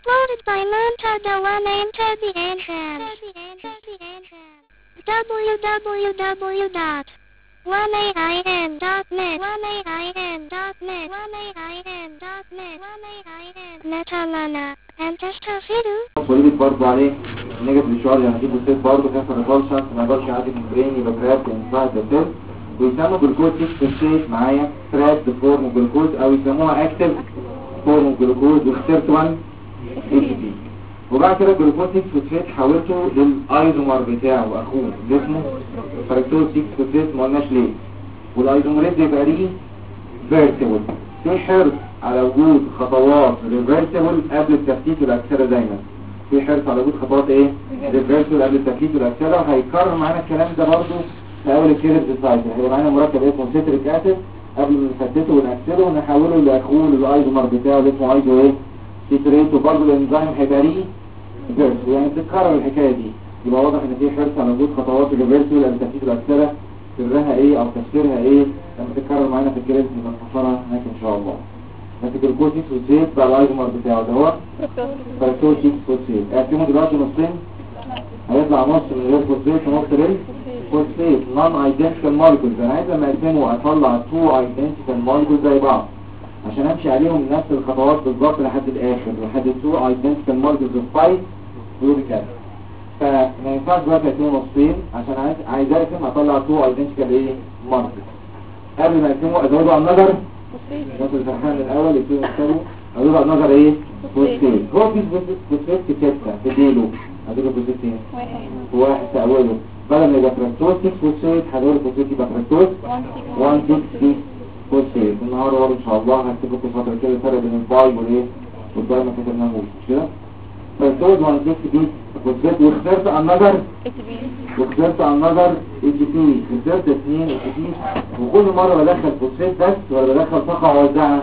Uploaded by Montada One Enter the Entrance. www.1ain.net Metalana and Testafidu. بوليبك برضو عليه نيجاتيف شوار يعني دي بوستيت برضو كانت ريفولشن ما يقدرش يعدي من برين يبقى تراب انسايد ذا سيل ويسموا جلوكوز 6 معايا تراب فورم جلوكوز او يسموها اكتف فورم جلوكوز واخترت 1 اي بي وبعد كده جلوكوز 6 حولته للايزومر بتاعه اخوه اللي اسمه فركتوز 6 ما قلناش ليه والايزومريز يبقى ليه فيرتيبل في حرص على وجود خطوات ريفرسبل قبل التفتيت والاكسده دايما في حرص على وجود خطوات ايه ريفرسبل قبل التفتيت والاكسده وهيكرر معانا الكلام ده برضو في اول الكيرف سايكل هيبقى معانا مركب اسمه سيتريك اسيد قبل ما نفتته ونكسده ونحوله لاخوه للايزومر بتاعه اللي اسمه ايزو ايه سيتريت وبرضو الانزيم هيبقى ليه ريفرسبل يعني بتتكرر الحكايه دي يبقى واضح ان في حرص على وجود خطوات ريفرسبل قبل التفتيت والاكسده سرها ايه او تفسيرها ايه لما تتكرر معانا في الكيرف نبقى نفسرها هناك ان شاء الله لكن الجلوكوز 6 فوسفات بقى الايزومر بتاعه ده هو فركتوز 6 فوسفات اقسمه دلوقتي نصين هيطلع نص من غير فوسفات ونص فوسفات نون ايدنتيكال مولكيولز انا عايز لما اقسمه اطلع 2 ايدنتيكال مولكيولز زي بعض عشان امشي عليهم نفس الخطوات بالظبط لحد الاخر لحد 2 ايدنتيكال مولكيولز اوف 5 يوريك اسيد فما ينفعش دلوقتي اقسمه نصين عشان عايز اقسم اطلع 2 ايدنتيكال ايه مولكيولز قبل ما اقسمه ازوده على النظر الناس الفرحان الأول يبتدوا يكتبوا هدول النظر ايه؟ فوسفات هو في فوسفات في 6 في ديله هدول فوسفاتين واحد في أوله بدل ما يبقى فركتوز 6 فوسفات هدول فوسفات يبقى فركتوز 1 6 فوسفات النهارده برضه إن شاء الله هكتب لكم فترة كده الفرق بين الباي والإيه؟ والباي ما كتبناهوش مش كده؟ فركتوز 1 6 فوسفات واخترت النظر وخسرت على النظر اتش بي خسرت 2 اتش بي وكل مرة بدخل فوسفات بس ولا بدخل طاقة ووزعها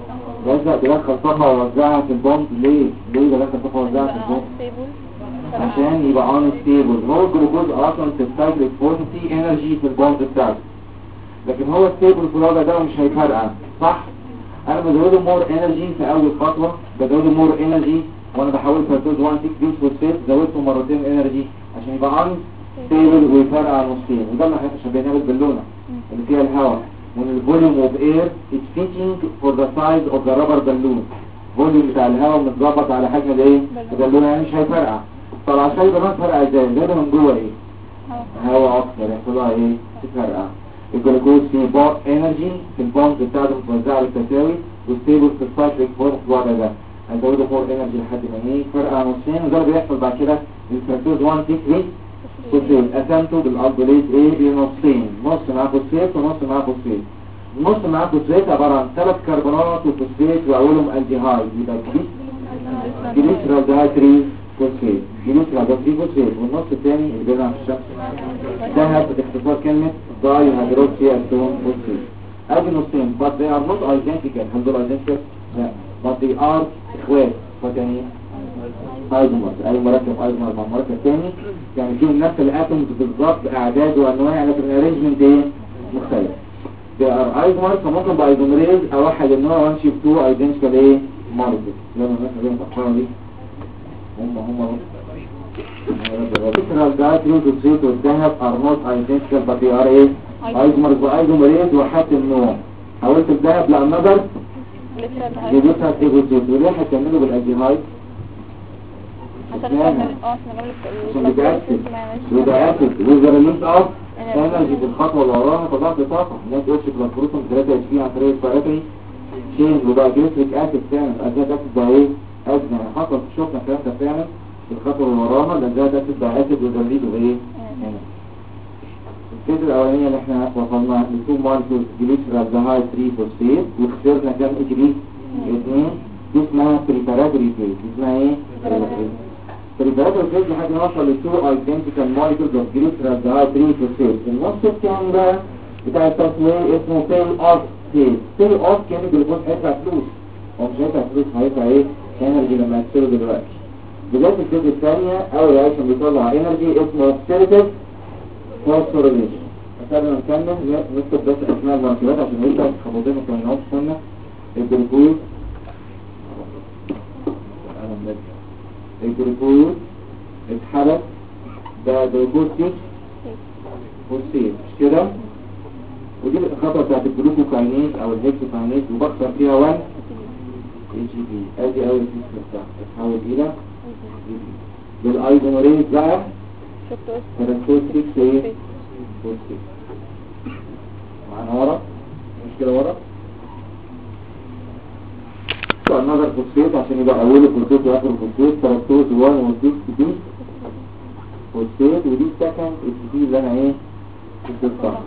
بدخل طاقة ووزعها في البوند ليه بدخل طاقة ووزعها في البوند عشان يبقى اون ستيبل هو الجلوكوز اصلا تستهلك 40 انرجي في البوند بتاعته لكن هو ستيبل في الوضع ده ومش هيفرقع صح انا بزوده مور انرجي في اول خطوة بزوده مور انرجي وانا بحاول فركتوز 1 6 بيس فوسفات زودته مرتين انرجي عشان يبقى اون ستيبل ويفرقع على نصين وده اللي احنا شبهناه بالبالونه اللي فيها الهواء وان الفوليوم اوف اير از فيتنج فور ذا سايز اوف ذا رابر بالون الفوليوم بتاع الهواء متظبط على حجم الايه البالونه يعني مش هيفرقع طب عشان يبقى ما تفرقع ازاي ده من جوه ايه هواء اكتر يحصل لها ايه تفرقع الجلوكوز فيه بار انرجي في البوند بتاعته متوزعه بالتساوي وستيبل في السايكليك فورم في الوضع ده هيزودوا فور انرجي لحد ما ايه يفرقع نصين وده بيحصل بعد كده الفركتوز 1 6 فوسفات قسمته بالالدوليت ايه لنصين نص معاه فوسفات ونص معاه فوسفات النص معاه فوسفات عباره عن 3 كربونات وفوسفات واولهم الديهايد يبقى جليسرالدهايد 3 فوسفات جليسرالدهايد 3 فوسفات والنص الثاني اللي بيظهر في الشمس ذهب باختصار كلمه داي هيدروكسي اسيتون فوسفات ادي نصين but they are not identical هل دول identical؟ لا but they are اخوات فكاني ايزومر اي مركب ايزومر مع مركب ثاني يعني فيهم نفس الاتومز بالظبط اعداد وانواع لكن الارينجمنت ايه مختلف they are ايزومر فممكن بايزومريز اوحد النوع وامشي ب 2 ايدنتيكال ايه مولكيولز لما الناس اللي بتفكروا دي هم الفكره ده تريد والذهب are not identical but they are ايه ايزومرز وايزومريز وحدت النوع حاولت الذهب لا النظر جبتها تيجوزيت وليه هتكملوا بالاديهايد عشان بتأكد وزرليس اوف انرجي بالخطوة اللي وراها طلعت طاقة هناك قلت بلاكروتون 3 اتش بي عن طريق الفاراتري شين وبقى جليسريك اسيد فعلا الازاد اسيد بقى ايه ازمة يعني حصل شفنا الكلام ده فعلا في الخطوة اللي وراها الازاد اسيد بقى اسيد وزرليس وايه هنا الكيس الاولانية اللي احنا وصلنا ل 2 مولكيولز جليسرالدهايد 3 فوسفات وخسرنا كام اتش بي 2 دي اسمها بريباراتوري فيز اسمها ايه البريباراتوري فيز لحد ما نوصل ل 2 ايدنتيكال مولكيولز اوف جليسرالدهايد 3 فوسفات النص الثاني بقى بتاع التصوير اسمه تيل اوف فيز تيل اوف كان الجلوكوز هيدفع فلوس هو مش هيدفع فلوس هيدفع ايه انرجي لما يكسره دلوقتي بداية الفيز الثانية اول رياكشن بيطلع انرجي اسمه اوكسيديتيف فوسفوريليشن قبل ما نكمل نكتب بس اسماء المركبات عشان نبدا خطوتين ما كملناهمش قلنا الجلوكوز الجلوكوز اتحرق ده جلوكوز 6 فوسفيت مش كده؟ ودي الخطوة بتاعت الجلوكوكاينيز او الهكسوكاينيز وبكسر فيها 1 AGP. ادي اول سيستم بتاعها تتحول الى بالايزوميريز بقى فرنسوز 6 ايه؟ فوسفيت. معانا ورا مش كده ورا؟ النظر فوسفيت عشان يبقى اوله فوسفيت واخره فوسفيت فرنسوز 1 و 6 دي فوسفيت ودي سكند AGP اللي انا ايه؟ بتطلع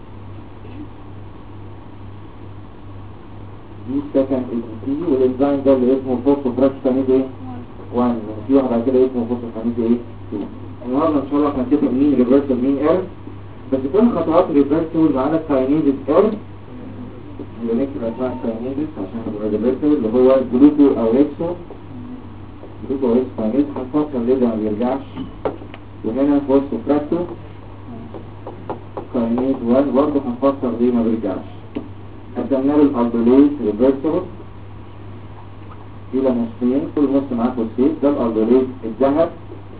دي سكند AGP والانزيم ده اللي اسمه فوسفوفراكشنيز ايه؟ 1 في واحد بعد كده اسمه فوسفوفراكشنيز ايه؟ 2. النهارده ان شاء الله هنتفق مين ريفرسال مين اير بس كل خطوات الريفرسال معانا كاينيز اير اللي نكتب اسمها كاينيز عشان نبقى ريفرسال اللي هو جلوكو او هيكسو جلوكو او هيكسو كاينيز هنفكر ليه ده ما بيرجعش وهنا فوسفوفراكشن كاينيز 1 برضه هنفكر ليه ما بيرجعش. قدمنا له الالدوليز ريفرسال الى نصين كل نص معاه فوسفيت ده الالدوليز الذهب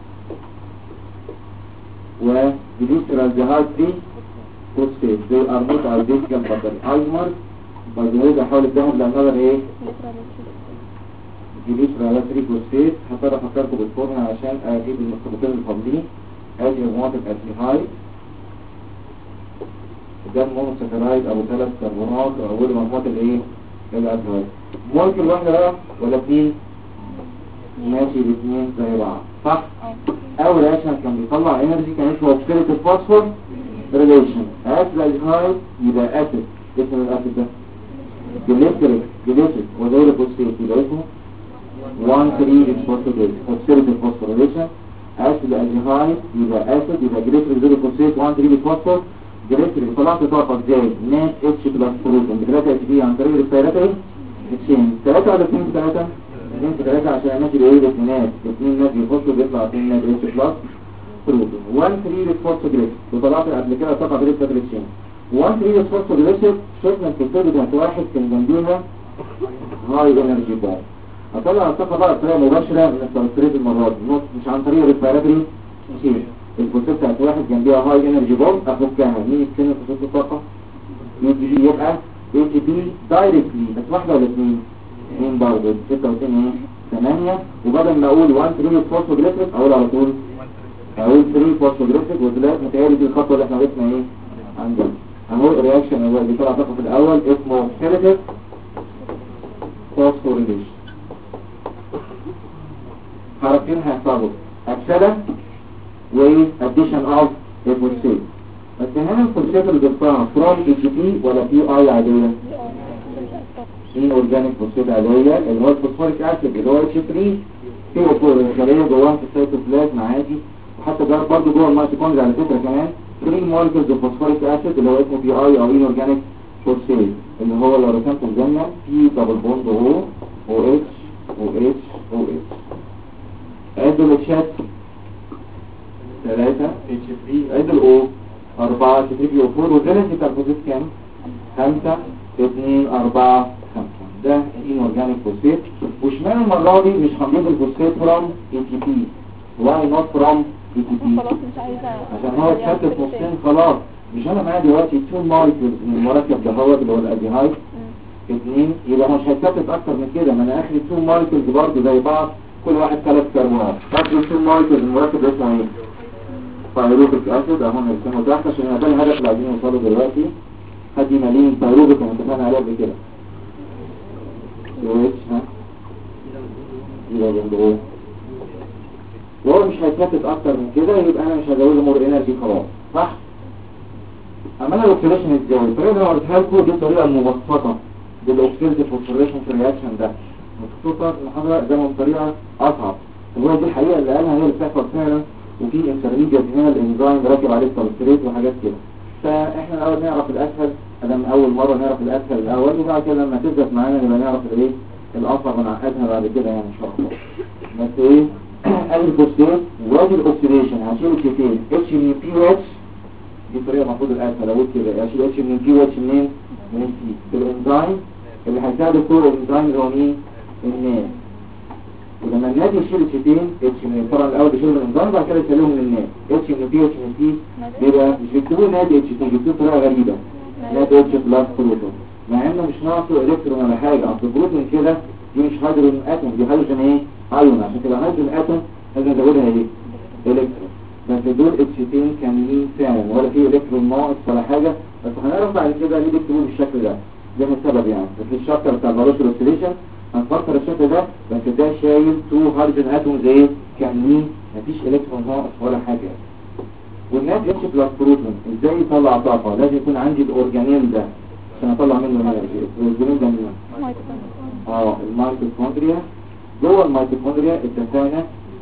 وجليسرالديهايد 3 فوسفيت دول ار نوت ايدنتيكال بطل ايزمر بعد احاول الذهب لانظر ايه جليسرالديهايد 3 فوسفيت هضطر افكركم بالفورمولا عشان اجيب المرتبطين الفاضلين. ادي مجموعه الالديهايد ده المونوساكرايد ابو 3 كربونات واول مجموعه الايه الالديهايد ممكن واحده بقى ولا اثنين ماشي الاثنين زي بعض صح. اول رياكشن كان بيطلع انرجي كان اسمه اوكسيديتيف فوسفور ريليشن اسيد الديهايد يبقى اسيد اسم الاسيد ده جليسريك وده فوسفيت يبقى اسمه 1 3 فوسفوريليشن اوكسيديتيف فوسفور ريليشن اسيد الديهايد يبقى اسيد يبقى جليسريك زي فوسفيت 1 3 فوسفور جليسريك طلعت طاقه ازاي نات اتش بلس بروتين بثلاثه اتش بي عن طريق الريسبيراتوري اكسشينج 3 ولا 2 3 2 3 عشان ماشي بايه الاثنينات 2 نات يخشوا بيطلع 2 نات اتش بلس بروتين 1 3 فوسفوريليشن وطلعت قبل كده طاقه بالريسبيراتوري اكسشينج 1 3 فوسفوريليشن شفنا الكتاب بتاعت واحد كان جنبيها هاي انرجي بوم هطلع الطاقه بقى بطريقه مباشره من السلفريت المره دي مش عن طريق الريسبيراتوري اكسشينج الفوسفات بتاعت واحد جنبيها هاي انرجي بوم افكها مين يتكلم في صوت الطاقه يبقى ATP دايركتلي بس واحده ولا اثنين اثنين برضه 6 و 2 8 وبدل ما اقول 1 3 فوسفوجليسريك اقول على طول اقول 3 فوسفوجليسريك ودلوقتي متهيألي دي الخطوه اللي احنا وقفنا ايه عندنا اهو الرياكشن اللي طلع طاقه في الاول اسمه اوكسيديتيف فوسفوريليشن حركتين هيحصلوا اكسده واديشن اوف الفوسفيت بس هنا الفوسفات اللي ضفتها فروم ATP ولا PI عاديه ان اورجانيك فوسفات عاديه اللي هو الفوسفوريك اسيد اللي هو H3 في الخليه جواها في السيتوبلازم عادي وحتى ده برضه جوه الميتوكوندريا على فكره كمان 3 مولكيولز اوف فوسفوريك اسيد اللي هو اسمه PI او ان اورجانيك فوسفات اللي هو لو رسمته قدامنا P دبل بوند O OH OH OH ادوا الشات 3 H3 ادوا O 4 تتريبي وفور والفالنسي بتاع الفوسفات كام؟ 5 2 4 5 ده ان اورجانيك فوسفات وشمال المره دي مش هنجيب الفوسفات فروم ATP واي نوت فروم ATP خلاص مش عايزه عشان هو اتشتت نصين خلاص مش انا معايا دلوقتي 2 مولكيولز من المركب ده هو اللي هو الاديهايد 2 يبقى مش هيتشتت اكتر من كده ما انا اخري 2 مولكيولز برضه زي بعض كل واحد 3 كربونات برضه 2 مولكيولز من المركب ده اسمه ايه؟ بايروبيك اسيد اهو نرسمه تحت عشان ده الهدف اللي عايزين نوصله دلوقتي حد يمالين بايروبيك احنا اتفقنا عليه قبل كده سويتش ها يبقى جنبه وهو مش هيتفتت اكتر من كده يبقى انا مش هزود مور انرجي خلاص صح. اما انا الاوكسيديشن ازاي الطريقه اللي انا قلتها لكم دي الطريقه المبسطه للاوكسيديتيف فوسفوريليشن رياكشن ده مخصوصا المحاضره ده من طريقه اصعب اللي هو دي الحقيقه اللي قالها هي اللي بتحصل فعلا وفي انترميديت هنا الانزيم راكب عليه السلفريت وحاجات كده فاحنا الاول نعرف الاسهل ادام اول مره نعرف الاسهل الاول وبعد كده لما تثبت معانا نبقى نعرف الايه الاصعب ونعقدها بعد كده يعني ان شاء الله. بس ايه الفوسفات وادي الاكسيديشن هشيل الكتين اتش من بي واتش دي الطريقه المفروض الاسهل اقول كده هشيل اتش من بي واتش منين من سي الانزيم اللي هيساعد الكور الانزيم اللي هو مين الناس ولما الناد يشيل اتشتين اتش من طبعا الاول بيشيل من الانزيم بعد كده يشيلهم من الناد اتش من بي اتش من سي بيبقى مش بيكتبوه ناد اتش تي بيكتبوه بطريقه غريبه ناد اتش بلس بروتون مع انه مش ناقصه الكترون ولا حاجه اصل البروتون كده دي مش هيدروجين اتوم دي هيدروجين ايه ايون عشان كده هيدروجين اتوم لازم نزودها ايه الكترون بس دول اتشتين كاملين فعلا ولا في الكترون ناقص ولا حاجه بس هنعرف بعد كده ليه بيكتبوه بالشكل ده ده السبب يعني في الشابتر بتاع الفالوشن اوكسيديشن هنفكر الشكل ده بس ده شايل 2 هيدروجين اتومز ايه كاملين مفيش الكترون ناقص ولا حاجه والنات اتش بلس بروتون ازاي يطلع طاقه لازم يكون عندي الاورجانيل ده عشان اطلع منه انرجي الاورجانيل ده مين الميتوكوندريا جوه الميتوكوندريا اتفقنا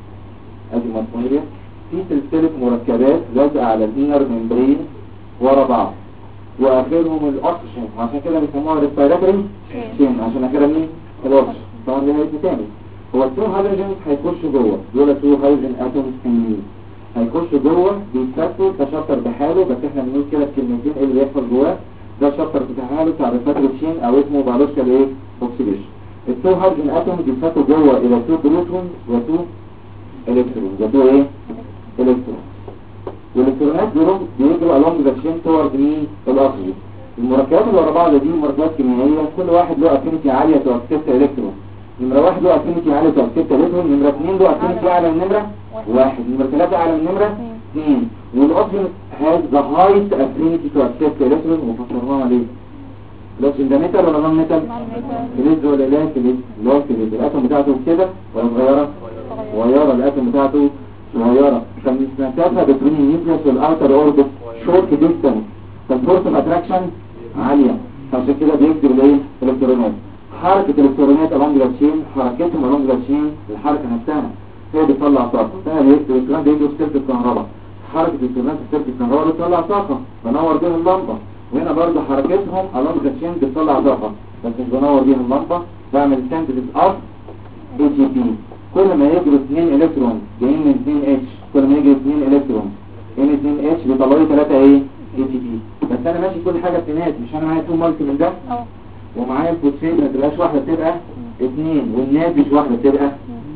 ادي الميتوكوندريا في سلسله مركبات لازقه على الانر ممبرين ورا بعض واخرهم الاكسجين عشان كده بيسموها ريسبيراتوري تشين عشان اخرها مين الاكسجين طبعا ده اسم تاني هو التو هيدروجين هيخشوا جوه دول 2 هيدروجين اتومز كاملين هيخشوا جوه بيتكتبوا كشابتر بحاله بس احنا بنقول كده بكلمتين ايه اللي بيحصل جواه ده شابتر بتاعه بتاع الريسبيراتوري تشين او اسمه بيولوجيكال ايه اوكسيديشن التو هيدروجين اتومز بيتكتبوا جوه الى 2 بروتون و2 الكترون ده ايه الكترون والالكترونات بيجروا along the chain toward مين الاكسجين المركبات اللي ورا بعض دي مركبات كيميائيه كل واحد له افينيتي عاليه تو 6 الكترون نمره 1 له افينيتي عاليه تو 6 الكترون نمره 2 له افينيتي اعلى من نمره 1 نمره 3 اعلى من نمره 2 والاكسجين has the highest affinity to 6 الكترون وفسرناها ليه الاكسجين ده ميتال ولا نون ميتال فلز ولا لا فلز لا فلز الاتوم بتاعته كده ولا صغيره الاتوم بتاعته صغيرة فالمسافة بين النيوكليوس والاوتر اوربت شورت ديستانس فالفورس اوف اتراكشن عالية عشان كده بيجذب الايه الالكترونات حركة الالكترونات along the chain حركتهم along the chain الحركة نفسها هي بتطلع طاقة الالكترون بيجري في سلك الكهرباء حركة الالكترونات في سلك الكهرباء بتطلع طاقة بنور بيها اللمبة وهنا برضه حركتهم along the chain بتطلع طاقة بس مش بنور بيها اللمبة بعمل سنتيز اوف اي جي بي كل ما يجروا 2 الكترون جايين من 2 اتش كل ما يجروا 2 الكترون ان 2 اتش بيطلعوا لي 3 ايه اي تي بي بس انا ماشي كل حاجه بتنات مش انا معايا 2 مالتي من ده ومعايا الفوسفيت ما تبقاش واحده بتبقى 2 والنات مش واحده بتبقى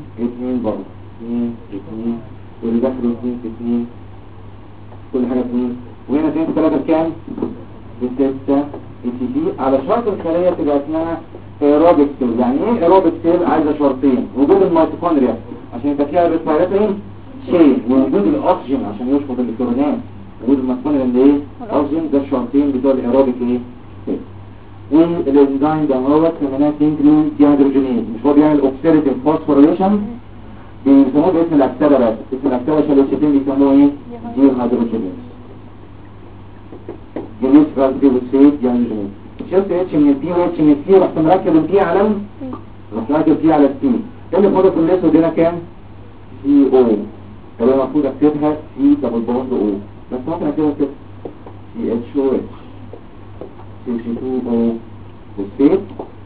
2 برضه 2 2 واللي داخله 2 في 2 كل حاجه 2 وهنا 2 في 3 بكام؟ ب 6 اي تي بي على شرط الخليه تبقى اسمها ايروبيك سيل يعني ايه ايروبيك سيل عايزه شرطين وجود الميتوكوندريا عشان يبقى فيها ريسبيراتوري شيء ووجود الاكسجين عشان يشفط الالكترونات وجود الميتوكوندريا اللي ايه الاكسجين ده الشرطين بتوع الايروبيك ايه سيل والانزيم ده هو كمان انكلود ديهيدروجينيز مش هو بيعمل اوكسيديتيف فوسفوريليشن بيسموه باسم الاكسده بس اسم الاكسده عشان الشيتين بيسموه ايه ديهيدروجينيز جليس فاسفيروسيد ديهيدروجينيز شفت اتش من البي واتش من السي رحت مركب البي على رحت مركب البي على السي اللي فاضل في الاسود هنا كام سي او طب انا المفروض اكتبها سي دبل بوند او بس ممكن اكتبها كده سي اتش او اتش سي سي 2 او والسيت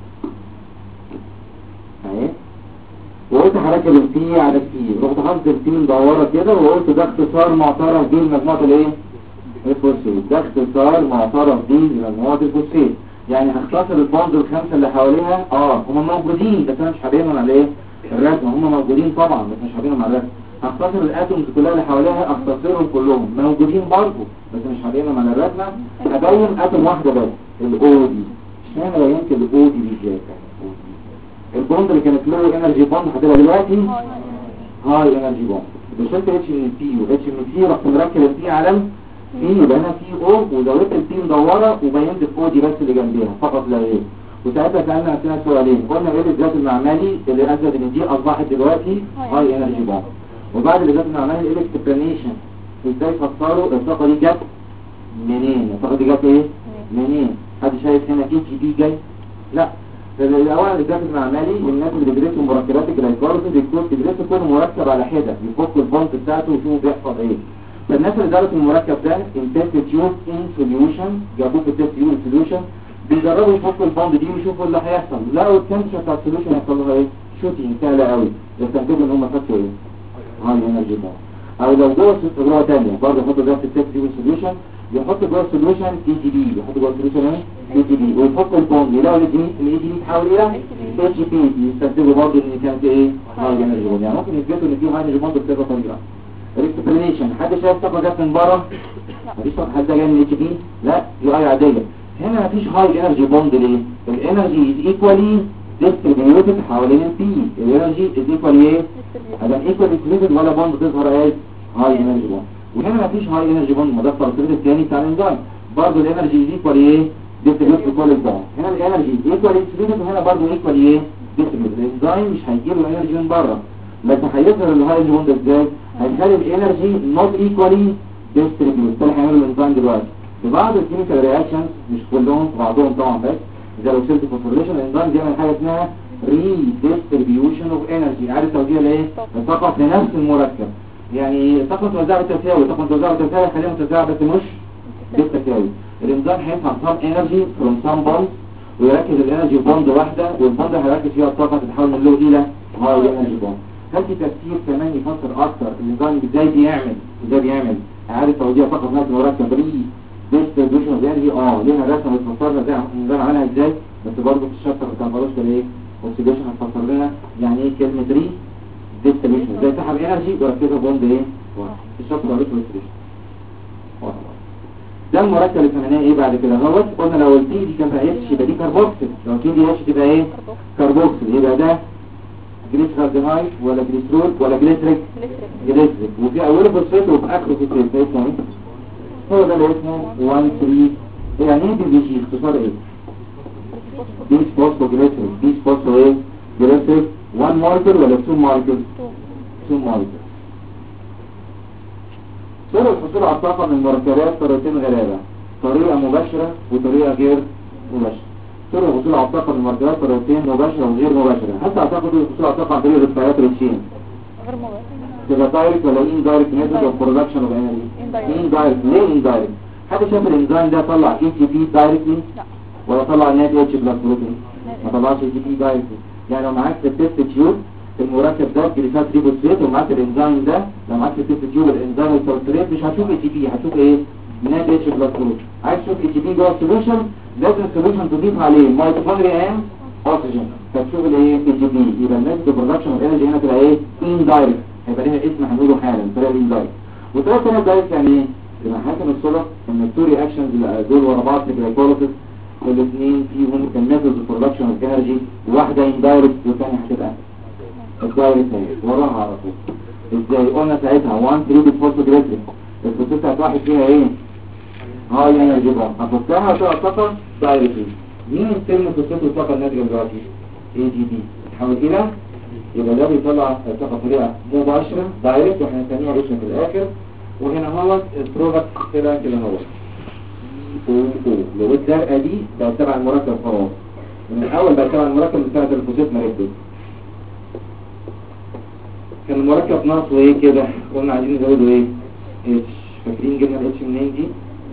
اهي وقلت هركب البي على السي رحت حاطط البي مدوره كده وقلت ده اختصار معترف بيه لمجموعه الايه الفوسفيت ده اختصار معترف بيه لمجموعه الفوسفيت يعني هختصر البوند الخمسه اللي حواليها هم موجودين بس انا مش هبينهم على ايه الرسم هم موجودين طبعا بس مش هبينهم على الرسم هختصر الاتومز كلها اللي حواليها اختصرهم كلهم موجودين برضه بس مش هبينهم على الرسمه هبين اتوم واحده بس الاو دي اشمعنى بينت الاو دي بالذات البوند اللي كانت له انرجي بوند هتبقى دلوقتي هاي انرجي بوند بشلت اتش من البي واتش من البي رحت مركب البي على في يبقى هنا في او وزودت البي مدوره وبينت الاو دي بس اللي جنبيها فقط لا غير وساعتها سالنا نفسنا سؤالين قلنا ايه الذات المعملي اللي اثبت ان دي اصبحت دلوقتي هاي انرجي بوند وبعد الذات المعملي الالكترونيشن ازاي فسروا الطاقه دي جت منين الطاقه دي جت ايه منين حد شايف هنا اي تي بي جاي لا الاول الذات المعملي والناس اللي بيدرسوا مركبات الجلايكولايسيس بيدرسوا كل مركب على حده يفكوا البوند بتاعته ويشوفوا بيحصل ايه فالناس اللي درسوا المركب ده انتست تيوب ان سوليوشن جابوه في التست تيوب سوليوشن بيجربوا يفكوا البوند دي ويشوفوا اللي هيحصل لقوا التمشر بتاع السوليوشن هيحصل لها ايه شوتنج سهله قوي يستنتجوا ان هم فكوا ايه هاي انرجي بوند او لو جوه ثانيه برضه يحطوا ده في التست تيوب سوليوشن يحط جوه السوليوشن تي جي بي، يحط جوه السوليوشن تي جي بي، ويحط البوند يلاقوا الاي جي بي تحول الى اتش بي، يستنتجوا برضه ان كانت ايه هاي انرجي بوند. يعني ممكن يثبتوا ان في هاي انرجي بوند بكذا طريقه. الاكسبلانيشن حد شايف طاقه جت من بره؟ مفيش طاقه حد جاي من اتش بي، لا دي اي عاديه. هنا مفيش هاي انرجي بوند ليه؟ الانرجي از ايكوالي ديستريبيوتد حوالين البي، الانرجي از ايكوالي ايه؟ ادام ايكوالي ديستريبيوتد ولا بوند تظهر از هاي انرجي بوند. وهنا مفيش هاي انرجي بوند، ما ده الترتيب الثاني بتاع الانزيم. برضه الانرجي از ايكوالي ايه؟ ديستريبيوتد كل البوند. هنا الانرجي از ايكوالي ديستريبيوتد وهنا برضه ايكوالي ايه؟ ديستريبيوتد. الانزيم مش هيجي له انرجي من بره، لكن هيظهر الهاي انرجي بوند ازاي؟ هيخلي الانرجي نوت ايكوالي ديستريبيوتد. ده اللي هيعمله الانزيم دلوقتي. في بعض الكيميكال رياكشنز، مش كلهم، بعضهم طبعا، بس زي لو سيلت فوسفوريليشن الانزيم بيعمل حاجه اسمها ريديستريبيوشن اوف انرجي، عارف توزيع الايه؟ الطاقه في نفس المركب. يعني طاقه متوزعه بالتساوي، طاقه متوزعه بالتساوي خليها متوزعه بس مش بالتساوي. الانزيم هيفهم سام انرجي فروم سام بوند ويركز الانرجي في بوند واحده، والبوند هيركز فيها الطاقه تتحول من لو الى هاي انرجي بوند. هل في تفسير كمان يفسر اكتر الانزيم ازاي بيعمل اعاده توزيع طاقه في نفس المركب ديستريبيوشن اوف انرجي؟ ليها رسمه بتفسرنا زي الانزيم عملها ازاي، بس برضه في الشابتر بتاع الباروسكال ايه اوكسيديشن هتفسر لنا يعني ايه كلمه ري ديستريبيوشن، ازاي سحب انرجي وركزها بوند ايه واحد في الشابتر بتاع الاوكسيديشن. ده المركب اللي سميناه ايه بعد كده اهوت؟ قلنا لو البي دي كانت اتش يبقى دي كربوكسيل، لو البي دي اتش تبقى ايه كربوكسيل، يبقى ده جليسرالديهايد ولا جليسرول ولا جليسريك؟ وفي اوله فوسفات وفي اخره فوسفات، ده اسمه ايه؟ هو ده اللي اسمه 1 3. يعني ايه بي جي؟ اختصار ايه؟ بيس فوسفو جليسريك. بيس فوسفو ايه جليسريك. 1 مولكيول ولا 2 مولكيول؟ 2 مولكيول. طرق الحصول على الطاقه من المركبات طريقتين غالبا، طريقه مباشره وطريقه غير مباشره. طرق الحصول على الطاقه من المركبات طريقتين مباشره وغير مباشره. حتى اعتقد الحصول على الطاقه عن طريق الريسبيراتوري تشين غير مباشر. تبقى دايركت ولا ان دايركت ميثود اوف برودكشن اوف انرجي؟ ان دايركت. ليه ان دايركت؟ حد شاف الانزيم ده طلع اي تي بي دايركتلي؟ لا. ولا طلع نات اتش بلس بروتين؟ ما طلعش اي تي بي دايركتلي. يعني لو معاك في التست تيوب المركب ده جليسات ريبوسفيت ومعاك الانزيم ده، لو معاك في التست تيوب الانزيم والسلسلات مش هتشوف اي تي بي، هتشوف ايه؟ نات اتش بلس بروتين. عايز تشوف اي تي بي جوه السوليوشن لازم السوليوشن تضيف عليه ميتوكوندريا ان اوكسجين فتشوف الايه؟ اي تي بي. يبقى الميثود اوف برودكشن اوف انرجي هنا تبقى ايه؟ ان دايركت، هيبقى ليها اسم هنقوله حالا، طريقه ان دايركت. وطريقه ثانيه دايركت يعني ايه؟ يبقى حاكم الصدف ان التو رياكشنز اللي دول ورا بعض في الجلايكوليسيس والاثنين فيهم الميثود اوف برودكشن اوف انرجي، واحده ان دايركت والثانيه هتبقى الدايركت وراها على طول. ازاي؟ قلنا ساعتها 1 3 فوسفوجليسرين الفوسفات هتلاحظ فيها ايه؟ هاي انرجي بوند، هتفكها وتبقى طاقه دايركت. مين السلم فوسفات الطاقه الناتجه دلوقتي؟ اي جي بي تحول الى، يبقى ده بيطلع الطاقه بطريقه مباشره دايركت واحنا هنسميها اسم في الاخر. وهنا هو البرودكت كده هو لو الزرقاء دي بقى تبع المركب خلاص، من الاول بقى تبع المركب من ساعه الفوسفات ما ركبت. كان المركب ناقصه ايه كده؟ قلنا عايزين نزوده ايه؟ اتش. فاكرين جبنا الاتش منين دي؟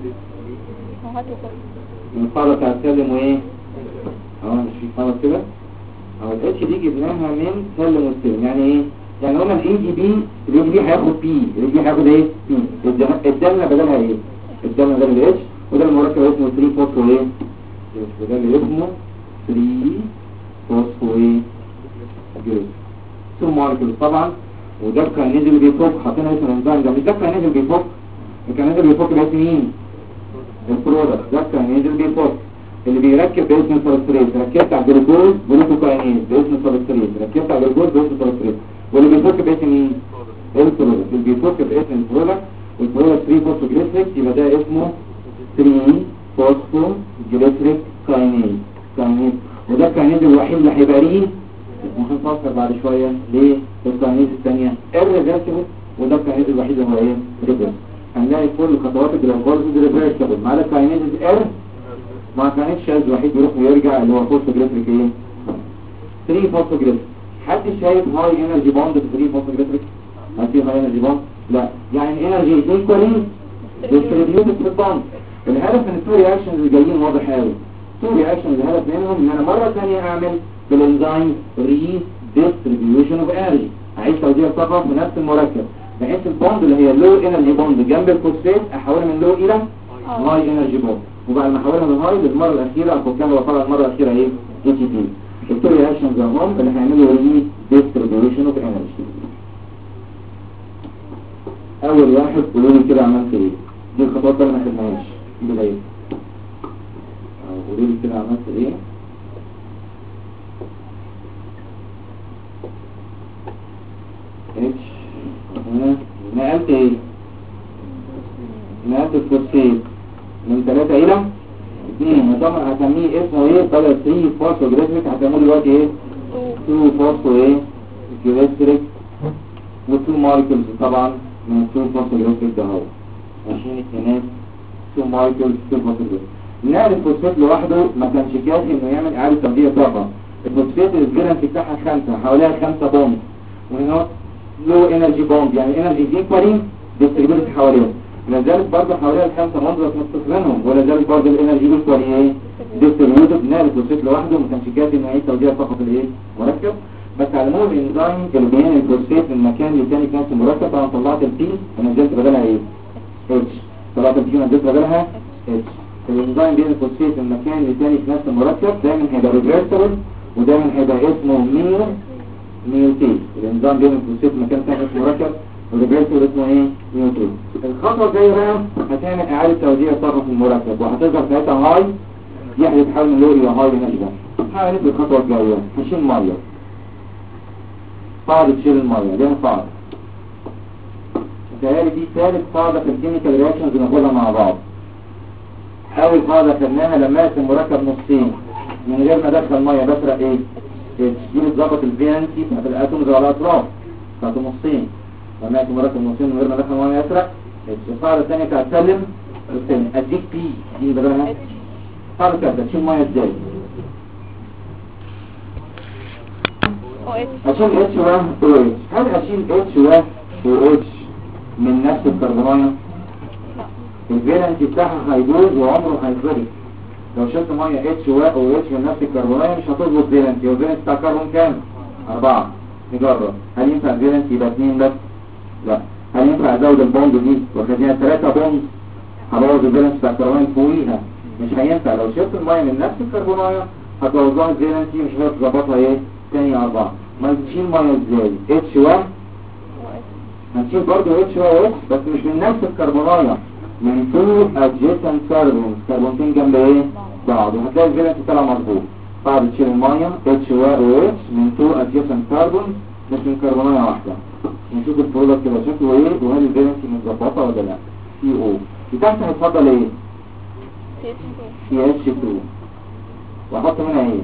من القاعده بتاعت سلم وايه؟ مش في قاعده كده؟ الاتش دي جبناها من سلم والسلم. يعني ايه؟ يعني قلنا الاي جي بي هياخد بي، الاي جي هياخد ايه؟ بي. الدالة بدلها ايه؟ الدالة بدل الاتش، وده المركب اسمه 3 فوسفو ايه؟ وده اللي اسمه 3 فوسفو ايه؟ جلوس. ثم مولكيول طبعا. وده كان نزل بيفك، حطينا اسم الانزيم ده، مش ده كان نزل بيفك، كان نزل بيفك باسم مين؟ البرودكت. ده كان نزل بيفك اللي بيركب باسم السلسلات، ركبت على الجلوكوز جلوكوكاينيز باسم السلسلات، ركبت على الجلوكوز باسم السلسلات، واللي بيفك باسم مين؟ البرودكت. اللي بيفك باسم البرودكت والبرودكت 3 فوسفوجليسريك، يبقى ده اسمه 3 فوسفوجليسريك كاينيز. وده الكاينيز الوحيد اللي هيبقى ليه وهنفكر بعد شويه ليه الكاينيز الثانيه الريفرسبل، وده الكاينيز الوحيد اللي هو ايه؟ ريفرسبل. هنلاقي كل خطوات الجلوكوز ريفرسبل ما عدا الكاينيز ما كانتش شاذ وحيد يروح ويرجع اللي هو فوسفوجليسريك ايه؟ 3 فوسفوجليسريك. حد شايف هاي انرجي بوند في 3 فوسفوجليسريك؟ هل في هاي انرجي بوند؟ لا. يعني الانرجي ايكوالي ديستريبيوتد في البوند. الهدف من التو رياكشنز اللي جايين واضح قوي. تو رياكشنز الهدف منهم ان انا مره ثانيه اعمل بالانزيم ري ديستريبيوشن اوف انرجي، اعيد توزيع الطاقه في نفس المركب بحيث البوند اللي هي لو انرجي بوند جنب الفوسفات احولها من لو الى هاي انرجي بوند، وبعد ما احولها من هاي للمره الاخيره افكها وطلع المره الاخيره ايه؟ اي تي بي. التو رياكشنز اهم اللي هيعملوا ري ديستريبيوشن اوف انرجي. اول واحد قولوا لي كده عملت ايه؟ دي الخطوات اللي ما خدناهاش في البدايه. قولوا لي كده عملت ايه؟ اتش نقلت ايه؟ نقلت الفوسفيت من 3 الى 2. طبعا هسميه اسمه ايه؟ بدل 3 فوسفوجليسريك هسموه دلوقتي ايه؟ 2 فوسفو ايه؟ جليسريك و2 مولكيولز طبعا من 2 فوسفوجليسريك ده اهو. ماشيين اثنين 2 مولكيولز 2 فوسفوجليسريك. نقل الفوسفيت لوحده ما كانش كافي انه يعمل اعاده توزيع طاقه. الفوسفيت الفالنسي بتاعها 5 حواليها 5 بوند، وهنا لو انرجي بوند يعني انرجي ايكوالي ديستريبيوتد حواليهم. لا زالت برضه حواليها ال5 بوند متصلينهم، ولا زالت برضه الانرجي ايكوالي ايه؟ ديستريبيوتد. نقل الفوسفيت لوحده ما كانش كافي انه يعيد توزيع طاقه في الايه؟ مركب. بس علموه الانزيم اللي بينقل الفوسفيت من مكان لتاني في نفس المركب. طبعا طلعت البي ونزلت بدلها ايه؟ اتش. طلعت البي ونزلت بدلها اتش. الانزيم بين الفوسفيت من مكان لتاني في نفس المركب دايما هيبقى ريفرسبل، ودايما هيبقى اسمه ميوتيز. الانزيم بين الفوسفيت من مكان تاني في المركب والريفرسبل اسمه ايه؟ ميوتيز. الخطوه الجايه بقى هتعمل اعاده توزيع الطاقه في المركب، وهتظهر ساعتها هاي يحدث حل من لو الى هاي انرجي. هعمل في الخطوه الجايه هشيل ميه، قاعده تشيل الميه ليها قاعده. التهيألي دي ثالث قاعده في الكيميكال رياكشنز بناخدها مع بعض. اول قاعده خدناها لما اقسم مركب نصين من غير ما ادخل ميه بسرق ايه؟ دي بتظبط الفالنسي بتاعت الاتومز على الاطراف بتاعت نصين. لما اقسم مركب نصين من غير ما ادخل ميه يسرق. القاعده الثانيه بتاعت سلم والثاني اديك بي دي بدلها. القاعده الثالثه تشيل ميه ازاي؟ اشيل اتش و اتش. هل اشيل اتش و اتش من نفس الكربونايه؟ الفالنسي بتاعها هيبوظ وعمره هيتضرب. لو شلت ميه اتش و اتش من نفس الكربونايه مش هتظبط فالنسي. والفالنسي بتاع الكربون كام؟ 4. نجرب. هل ينفع الفالنسي يبقى 2 بس؟ لا. هل ينفع ازود البوند دي واخليها 3 بوند؟ هبوظ الفالنسي بتاع الكربونايه فوقيها. مش هينفع. لو شلت الميه من نفس الكربونايه هتوزعها الفالنسي مش هتظبطها ايه؟ تاني 4. ما تشيل ميه ازاي؟ اتش و هنشيل برضه اتش و اتش بس مش من نفس الكربونايه، من 2 adjacent carbons. كربونتين جنب ايه؟ بعض. وهتلاقي الفالنسي طلع مظبوط. بعد تشيل الميه اتش و اتش من 2 adjacent carbons مش من كربونايه واحده. نشوف البرودكت كده شكله ايه وهل الفالنسي متظبطه ولا لا. سي او تحت هيتفضل ايه؟ سي اتش 2. واحط هنا ايه؟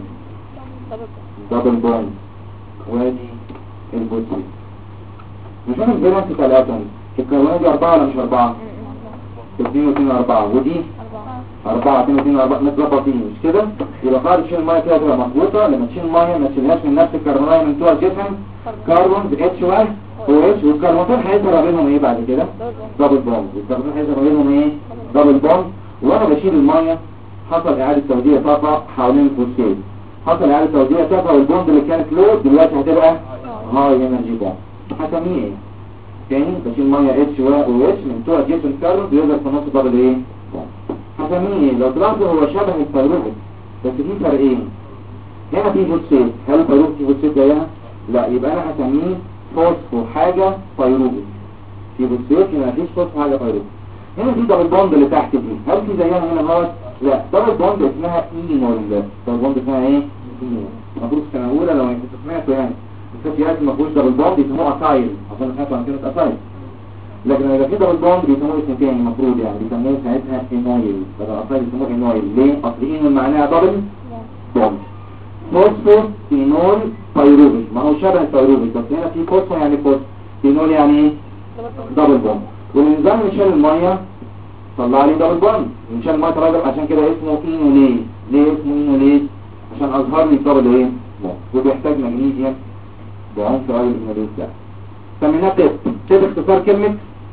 دبل بوند. وادي البوتي. نشوف الفالنسي بتاع الاتومز. الكربونات دي 4 ولا مش 4؟ 2 و2 4 ودي 4 2 و2 4 متظبطين مش كده؟ يبقى قاعده تشيل الميه كده تبقى مظبوطه. لما تشيل الميه ما تشيلهاش من نفس الكربونايه من بتوع الجسم كربونز اتش 1 و اتش. والكربونتين هيظهر بينهم ايه بعد كده؟ دبل بوند. والكربونتين هيظهر بينهم ايه؟ دبل بوند. وانا بشيل الميه حصل اعاده توزيع طاقه حوالين الفوسفيت. حصل اعاده توزيع طاقه والبوند اللي كانت لو دلوقتي هتبقى هاي انرجي بوند. هسميه ايه؟ تاني بشيل ميه اتش و اتش من بتوع جيسون كارلوس بيظهر في النص دبل ايه؟ هسميه ايه؟ لو تلاحظوا هو شبه الفيروبيك بس في فرقين. هنا في فوسفيت. هل الفيروبيك في فوسفيت زيها؟ لا. يبقى انا هسميه فوسفو حاجه فيروبيك. في فوسفيت هنا مفيش فوسفو حاجه فيروبيك. هنا في دبل بوند اللي تحت دي. هل في زيها هنا اهوت؟ لا. دبل بوند اسمها اينول. دبل بوند اسمها ايه؟ اينول. المفروض في السنه الاولى لو انت سمعتوا يعني الفاتيات ما فيهوش دبل بوند يسموه اسايل عشان سمعتوا عن كلمه اسايل. لكن لو في دبل بوند بيسموه اسم تاني المفروض يعني بيسموه ساعتها اينويل. بدل اسايل يسموه اينويل. ليه؟ اصل اينول معناها دبل بوند. فوسفو اينول فيروبيك. ما هو شبه الفيروبيك بس هنا في فوسفو يعني فوسفو. اينول يعني ايه؟ دبل بوند. والنظام اللي شال الميه طلع لي دبل بوند. شال الميه طلع عشان كده اسمه اينوليز. ليه اسمه اينوليز؟ عشان اظهر لي دبل ايه؟ بوند. وبيحتاج مغنيسيوم بعنف قوي الانوليز ده. سميناه تب اختصار كلمة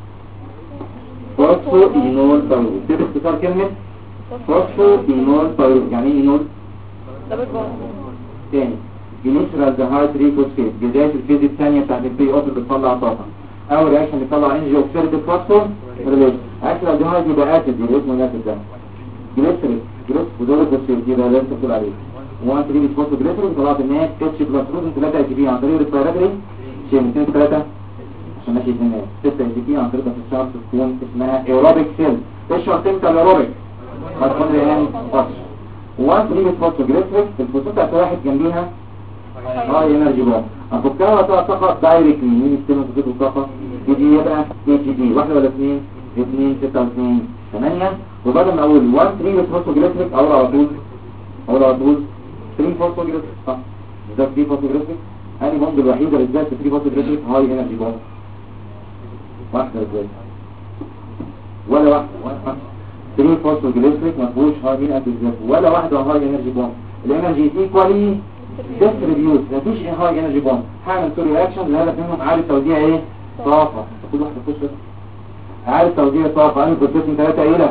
فوسفو اينول فيروبيك. تب اختصار كلمة فوسفو اينول فيروبيك. يعني ايه اينول؟ دبل بوند. تاني جليسرال دهايدري فوسفيت. بداية الفيز الثانية بتاعت البي اوت اللي بتطلع طاقة. اول رياكشن بيطلع انرجي اوكسيديتيف فوسفور ريليشن اكل الدهايد يبقى اسيد يبقى اسمه الاسيد ده جليسريك ودول بوسيل يبقى اللي انت بتقول عليه 1 3 بتحط جليسريك طلعت ان هي اتش بلس روت 3 اتش بي عن طريق الريسبيراتوري شين 2 3 عشان ماشي 2 6 اتش بي عن طريق الشارت تكون اسمها ايروبيك سيل تشرب تمتى الايروبيك هتكون يعني فاصل 1 3 بتحط جليسريك الفوسفات واحد جنبيها هاي انرجي بومب افكها وتقع طاقه دايركتلي مين يستلم فوسفات الطاقه دي يبقى اتش بي واحده ولا اثنين 2 6 2 8 وبعد ما اقول 1 3 فوسفوجليسريك اقول على طول 3 فوسفوجليسريك صح ده 3 فوسفوجليسريك اني بوند الوحيده اللي ازاي 3 فوسفوجليسريك هاي انرجي بوند واحده ازاي ولا واحده 3 فوسفوجليسريك ما فيهوش هاي انرجي ولا واحده هاي انرجي بوند الانرجي ايكوالي ديستريبيوت مفيش هاي انرجي بوند هعمل تو رياكشن الهدف منهم اعاده توزيع ايه طاقه كل واحده تخش اعاده توزيع طاقه انا كنت 3 الى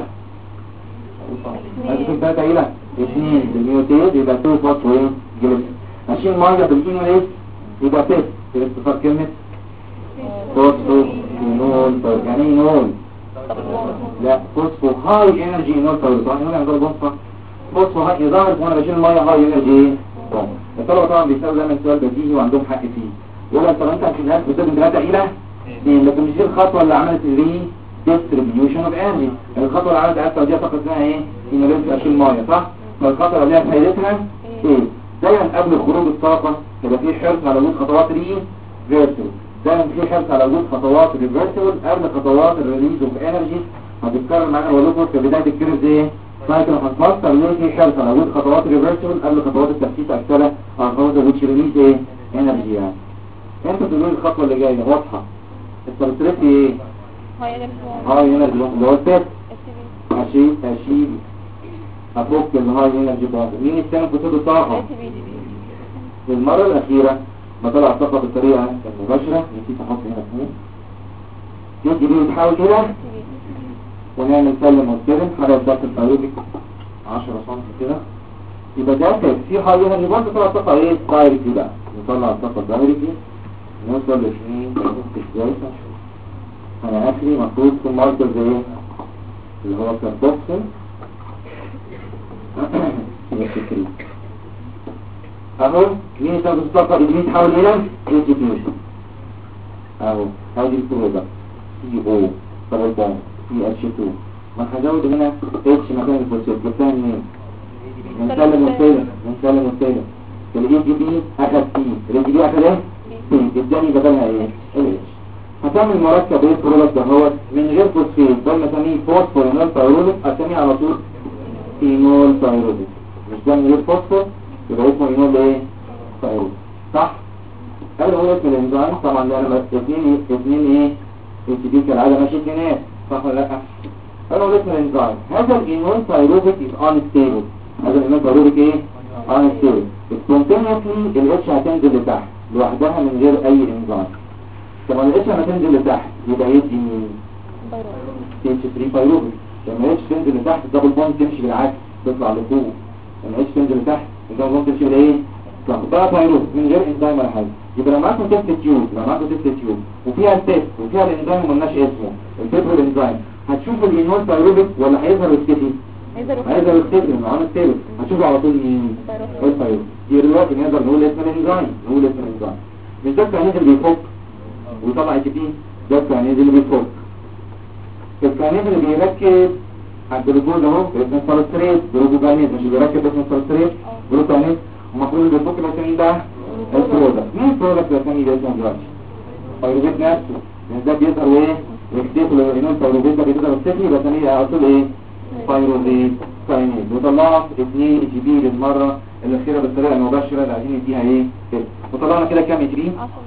هذه 3 الى 2 بالنيوتيد يبقى 2 فوسفو جليسريك ماشيين ميه بالكينوليز يبقى تيست باختصار كلمه فوسفو نول يعني نول لا فوسفو هاي انرجي نول طبعا هنا عندنا بومب فوسفو هاي ظاهر وانا بشيل الميه هاي انرجي الطلبه طبعا بيسالوا دايما السؤال بديهي وعندهم حق فيه يقول لك طب انت هتشيلها بتستخدم 3 الى 2 لكن مش دي الخطوه اللي عملت الري distribution of energy الخطوه اللي عملت اكتر دي طاقه اسمها ايه ان لسه اشيل ميه صح فالخطوه اللي هي فايدتها ايه دايما قبل خروج الطاقه يبقى في حرص على وجود خطوات ريفرسل دايما في حرص على وجود خطوات ريفرسل قبل خطوات الريليز اوف انرجي هتتكرر معانا بقول لكم في بدايه الكيرف ايه سايكل هنفسر ليه في حرص على وجود خطوات ريفرسل قبل خطوات التفتيت اكتله او خطوات which release ايه انرجي يعني انتوا تقولوا لي الخطوه اللي جايه واضحه السبستريت ايه هاي انرجي بوند اللي هو التات اشيل افك الهاي انرجي بوند مين يستلم فوسفات الطاقه المره الاخيره ما طلع الطاقه بالطريقه المباشره نسيت احط هنا اثنين يجي دي يتحول الى ونعمل سلم وستلم حاجه الضغط البيولوجي 10 سم كده يبقى ده في هاي انرجي بوند طلع الطاقه ايه دايركتلي بقى نطلع الطاقه دايركتلي نوصل ل 2 ازاي انا اخري مفروض في ماركر زي ايه اللي هو كاربوكسل اهو مين يساوي الطاقه اللي بيتحول الى انتيتيوشن اهو هذه الكروبه سي او دبل بوند سي اتش 2 ما هزود هنا اتش مكان الفوسفات جبتها منين بنسلم والتالت الاي جي بي اخد سي الاي جي بي اخد ايه سي اداني بدلها ايه اتش هتعمل مركب ايه برودكت دهوت من غير فوسفين ده نسميه فوسفورينول بايروديك اسميه على طول اينول بايروديك مش ده من غير فوسفور يبقى اسمه اينول ايه بايروديك صح قالوا هو اسم الانزيم طبعا ده انا اثنين ايه اتش دي كالعاده ماشي اثنينات صح ولا لا قالوا هو اسم الانزيم هذا الاينول بايروديك از انستيبل هذا الاينول بايروديك ايه انستيبل سبونتينيوسلي الاتش هتنزل لتحت لوحدها من غير اي انزيم طبعا الاتش لما تنزل لتحت يبقى يدي مين اتش 3 بايروبيك لما الاتش تنزل لتحت الدبل بوند تمشي بالعكس تطلع لفوق لما الاتش تنزل لتحت الدبل بوند تمشي بايه تطلع بايروبيك من غير انزيم ولا حاجه يبقى لو معاكم تيست تيوب وفيها التيست وفيها الانزيم ومالناش اسمه الفيبرو انزيم هتشوف الاينول بايروبيك ولا هيظهر الستيتي هيظهر الستيتي من عن الستيتي هتشوفه على طول مين البايروبيك يبقى دلوقتي نقدر نقول اسم الانزيم مش ده الكائنات اللي بيفك وطبعا اتش بي ده الكائنات اللي بيفك الكائنات اللي بيركب على الجلوكوز اهو اسمه سالستريت جلوكوجانيز مش بيركب اسمه سالستريت جلوكوجانيز المفروض بيفك الاسامي ده البرودكت مين البرودكت الاسامي ده اسمه دلوقتي بايروبيت نفسه لان ده بيظهر ايه يختفي لو انه بايروبيت ده بيظهر السفلي يبقى اسامي على طول ايه بايروبيت كاينيز وطلعت 2 اتش بي للمره الاخيره بالطريقه المباشره اللي عايزين نديها ايه كده وطلعنا كده كام اتش بي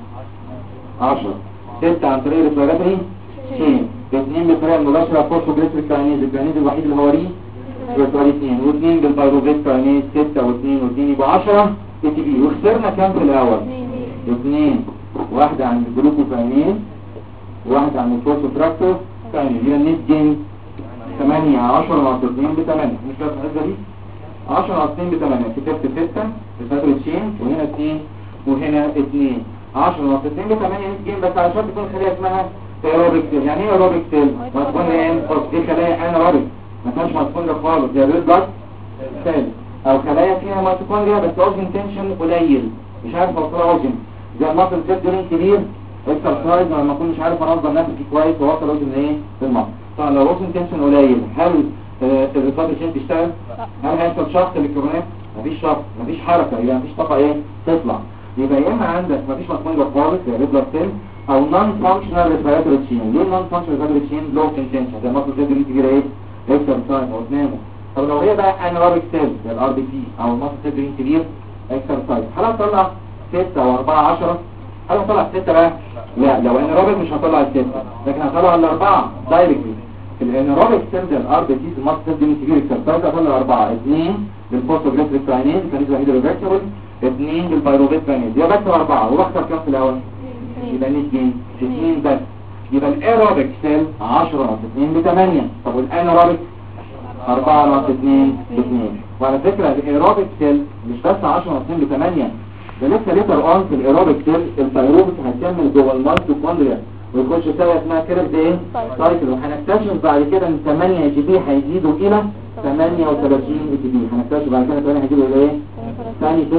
10 6 عن طريق الريسبيراتوري شين 2 بالطريقه المباشره فوسفوجليسريك كاينيز الكاينيز الوحيد اللي هو ري ريسبيراتوري 2 و2 بالبايروفيت كاينيز 6 و2 يبقى 10 اتش بي وخسرنا كام في الاول 2 واحده عند الجلوكوكاينيز وواحده عند الفوسفوتراكتور كاينيز يبقى النت جين 8 10 ناقص 2 ب 8 مش فاكر الحسبه دي 10 ناقص 2 ب 8 كتبت 6 ريسبيراتوري شين وهنا 2 وهنا 2 10 ناقص 2 ب 8 جيم بس علشان تكون خليه اسمها ايروبيك سيل. يعني ايه ايروبيك سيل؟ ميتوكوندريا دي خلايا انيروبيك ما فيهاش ميتوكوندريا خالص، زي الريد بلاد سيل، او خلايا فيها ميتوكوندريا بس اوزن تنشن قليل مش عارف اوصل اوزن، زي المصل سيل دول كبير اكسرسايز لما اكون مش عارف انظم نفسي كويس واوصل اوزن ايه في المصل. طبعا لو اوزن تنشن قليل هل الريسبتوريشن تشتغل؟ هل هيحصل شفط للكرونات؟ مفيش شفط، مفيش حركه، يبقى مفيش طاقه ايه تطلع. يبقى يا اما عندك مفيش ميتوكوندريا خالص زي الريد بلاد سيل، او نون فانكشنال ريسبيراتوري تشين. ليه نون فانكشنال ريسبيراتوري تشين؟ لو انتنشن زي المصل سيل دي كبيره ايه اكسرسايز او تنامه. طب لو هي بقى انيروبيك سيل زي الار بي سي او المصل سيل دي كبير اكسرسايز، هل هطلع 6 او 4 10؟ هل هطلع 6 بقى؟ لا، لو انيروبيك مش هطلع ال 6 لكن هطلع ال 4 دايركتلي. في الانيروبيك سيل زي الار بي سي المصل سيل دي كبير اكسرسايز هطلع 4، 2 بالفوسفوجليسريك كاينيز كان اسمه هيدروفيرتبل، 2 بالبيروفيت كاينيز، يبقى بكتب 4 وبختار كام في الاول؟ يبقى 2 بس. يبقى الايروبيك سيل 10 ناقص 2 ب 8. طب والانيروبيك 4 ناقص 2 ب 2. وعلى فكره الايروبيك سيل مش بس 10 ناقص 2 ب 8، ده لسه ليتر اون في الايروبيك سيل الفيروبيك هيكمل جوه الميتوكوندريا ويخش سوا اسمها كيرف ايه سايكل، وهنكتشف بعد كده ان 8 اتش بي هيزيدوا الى 38 اتش بي. هنكتشف بعد كده 8 هيزيدوا الى ايه؟ ثاني سيل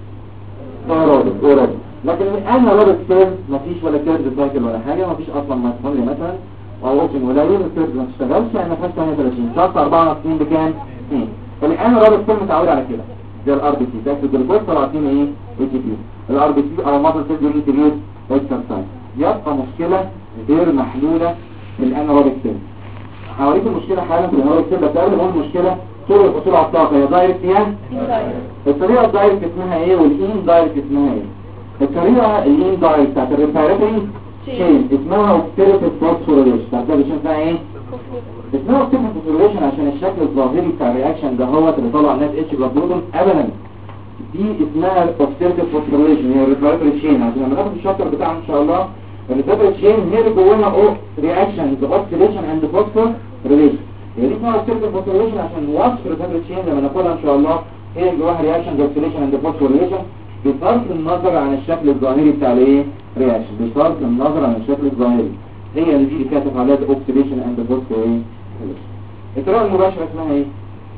ايروبيك. لكن الانيروبيك سيل مفيش ولا كيرف سايكل ولا حاجه، مفيش اصلا ميتوكوندريا مثلا او اوبشن قليل، الكيرف ما تشتغلش يعني ما فيهاش 38 شرط 4 ناقص 2 بكام؟ 2. الانيروبيك سيل متعود على كده زي الار بي سي تاكل الجلوكوز طلعتين ايه؟ اتش بي. الار بي سي او المصل سيل دي كبير اكسرسايز. يبقى مشكله غير محلوله في الانيروبيك سيل. هوريك المشكله حالا في الانيروبيك سيل، بس قبل ما اقول المشكله طول الحصول على الطاقه يا دايركت يا الطريقه الدايركت اسمها ايه والان دايركت اسمها ايه؟ الطريقه الان دايركت بتاعت الريسبيراتوري تشين اسمها اوبتيريتيف فوسفوريليشن. بتاعتها اسمها ايه؟ اسمها اوبتيريتيف فوسفوريليشن عشان الشكل الظاهري بتاع الرياكشن ده هو اللي بيطلع الناس اتش بلس بروتون ابدا. دي اسمها اوبتيريتيف فوسفوريليشن، هي الريسبيراتوري تشين. عشان لما ناخد الشابتر بتاعها ان شاء الله الريسبيراتوري تشين هي اللي جواها رياكشنز اوكسيديشن اند فوسفوريليشن. هي دي اسمها اوبتيريتيف فوسفوريليشن عشان وصف الريسبيراتوري تشين لما ناخدها ان شاء الله هي اللي جواها رياكشنز اوكسيديشن اند فوسفوريليشن بصرف النظر عن الشكل الظاهري بتاع الايه؟ رياكشن. بصرف النظر عن الشكل الظاهري هي اللي دي كاتب عليها اوكسيديشن اند فوسفوريليشن. الطريقه المباشره اسمها ايه؟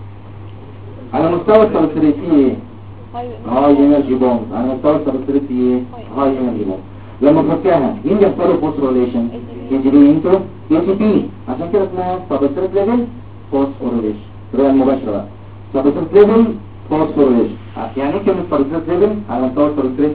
على مستوى السبستريت ايه؟ هاي انرجي بوند. على مستوى السبستريت ايه؟ هاي انرجي بوند. لما تفكها مين بيحصل له فوسفوريليشن؟ يجي له انتو اي تي بي، عشان كده اسمها سبستريت ليفل فوسفوريليشن. الطريقه المباشره بقى سبستريت ليفل فوسفوريليشن. يعني ايه كلمه سبستريت ليفل؟ على مستوى السبستريت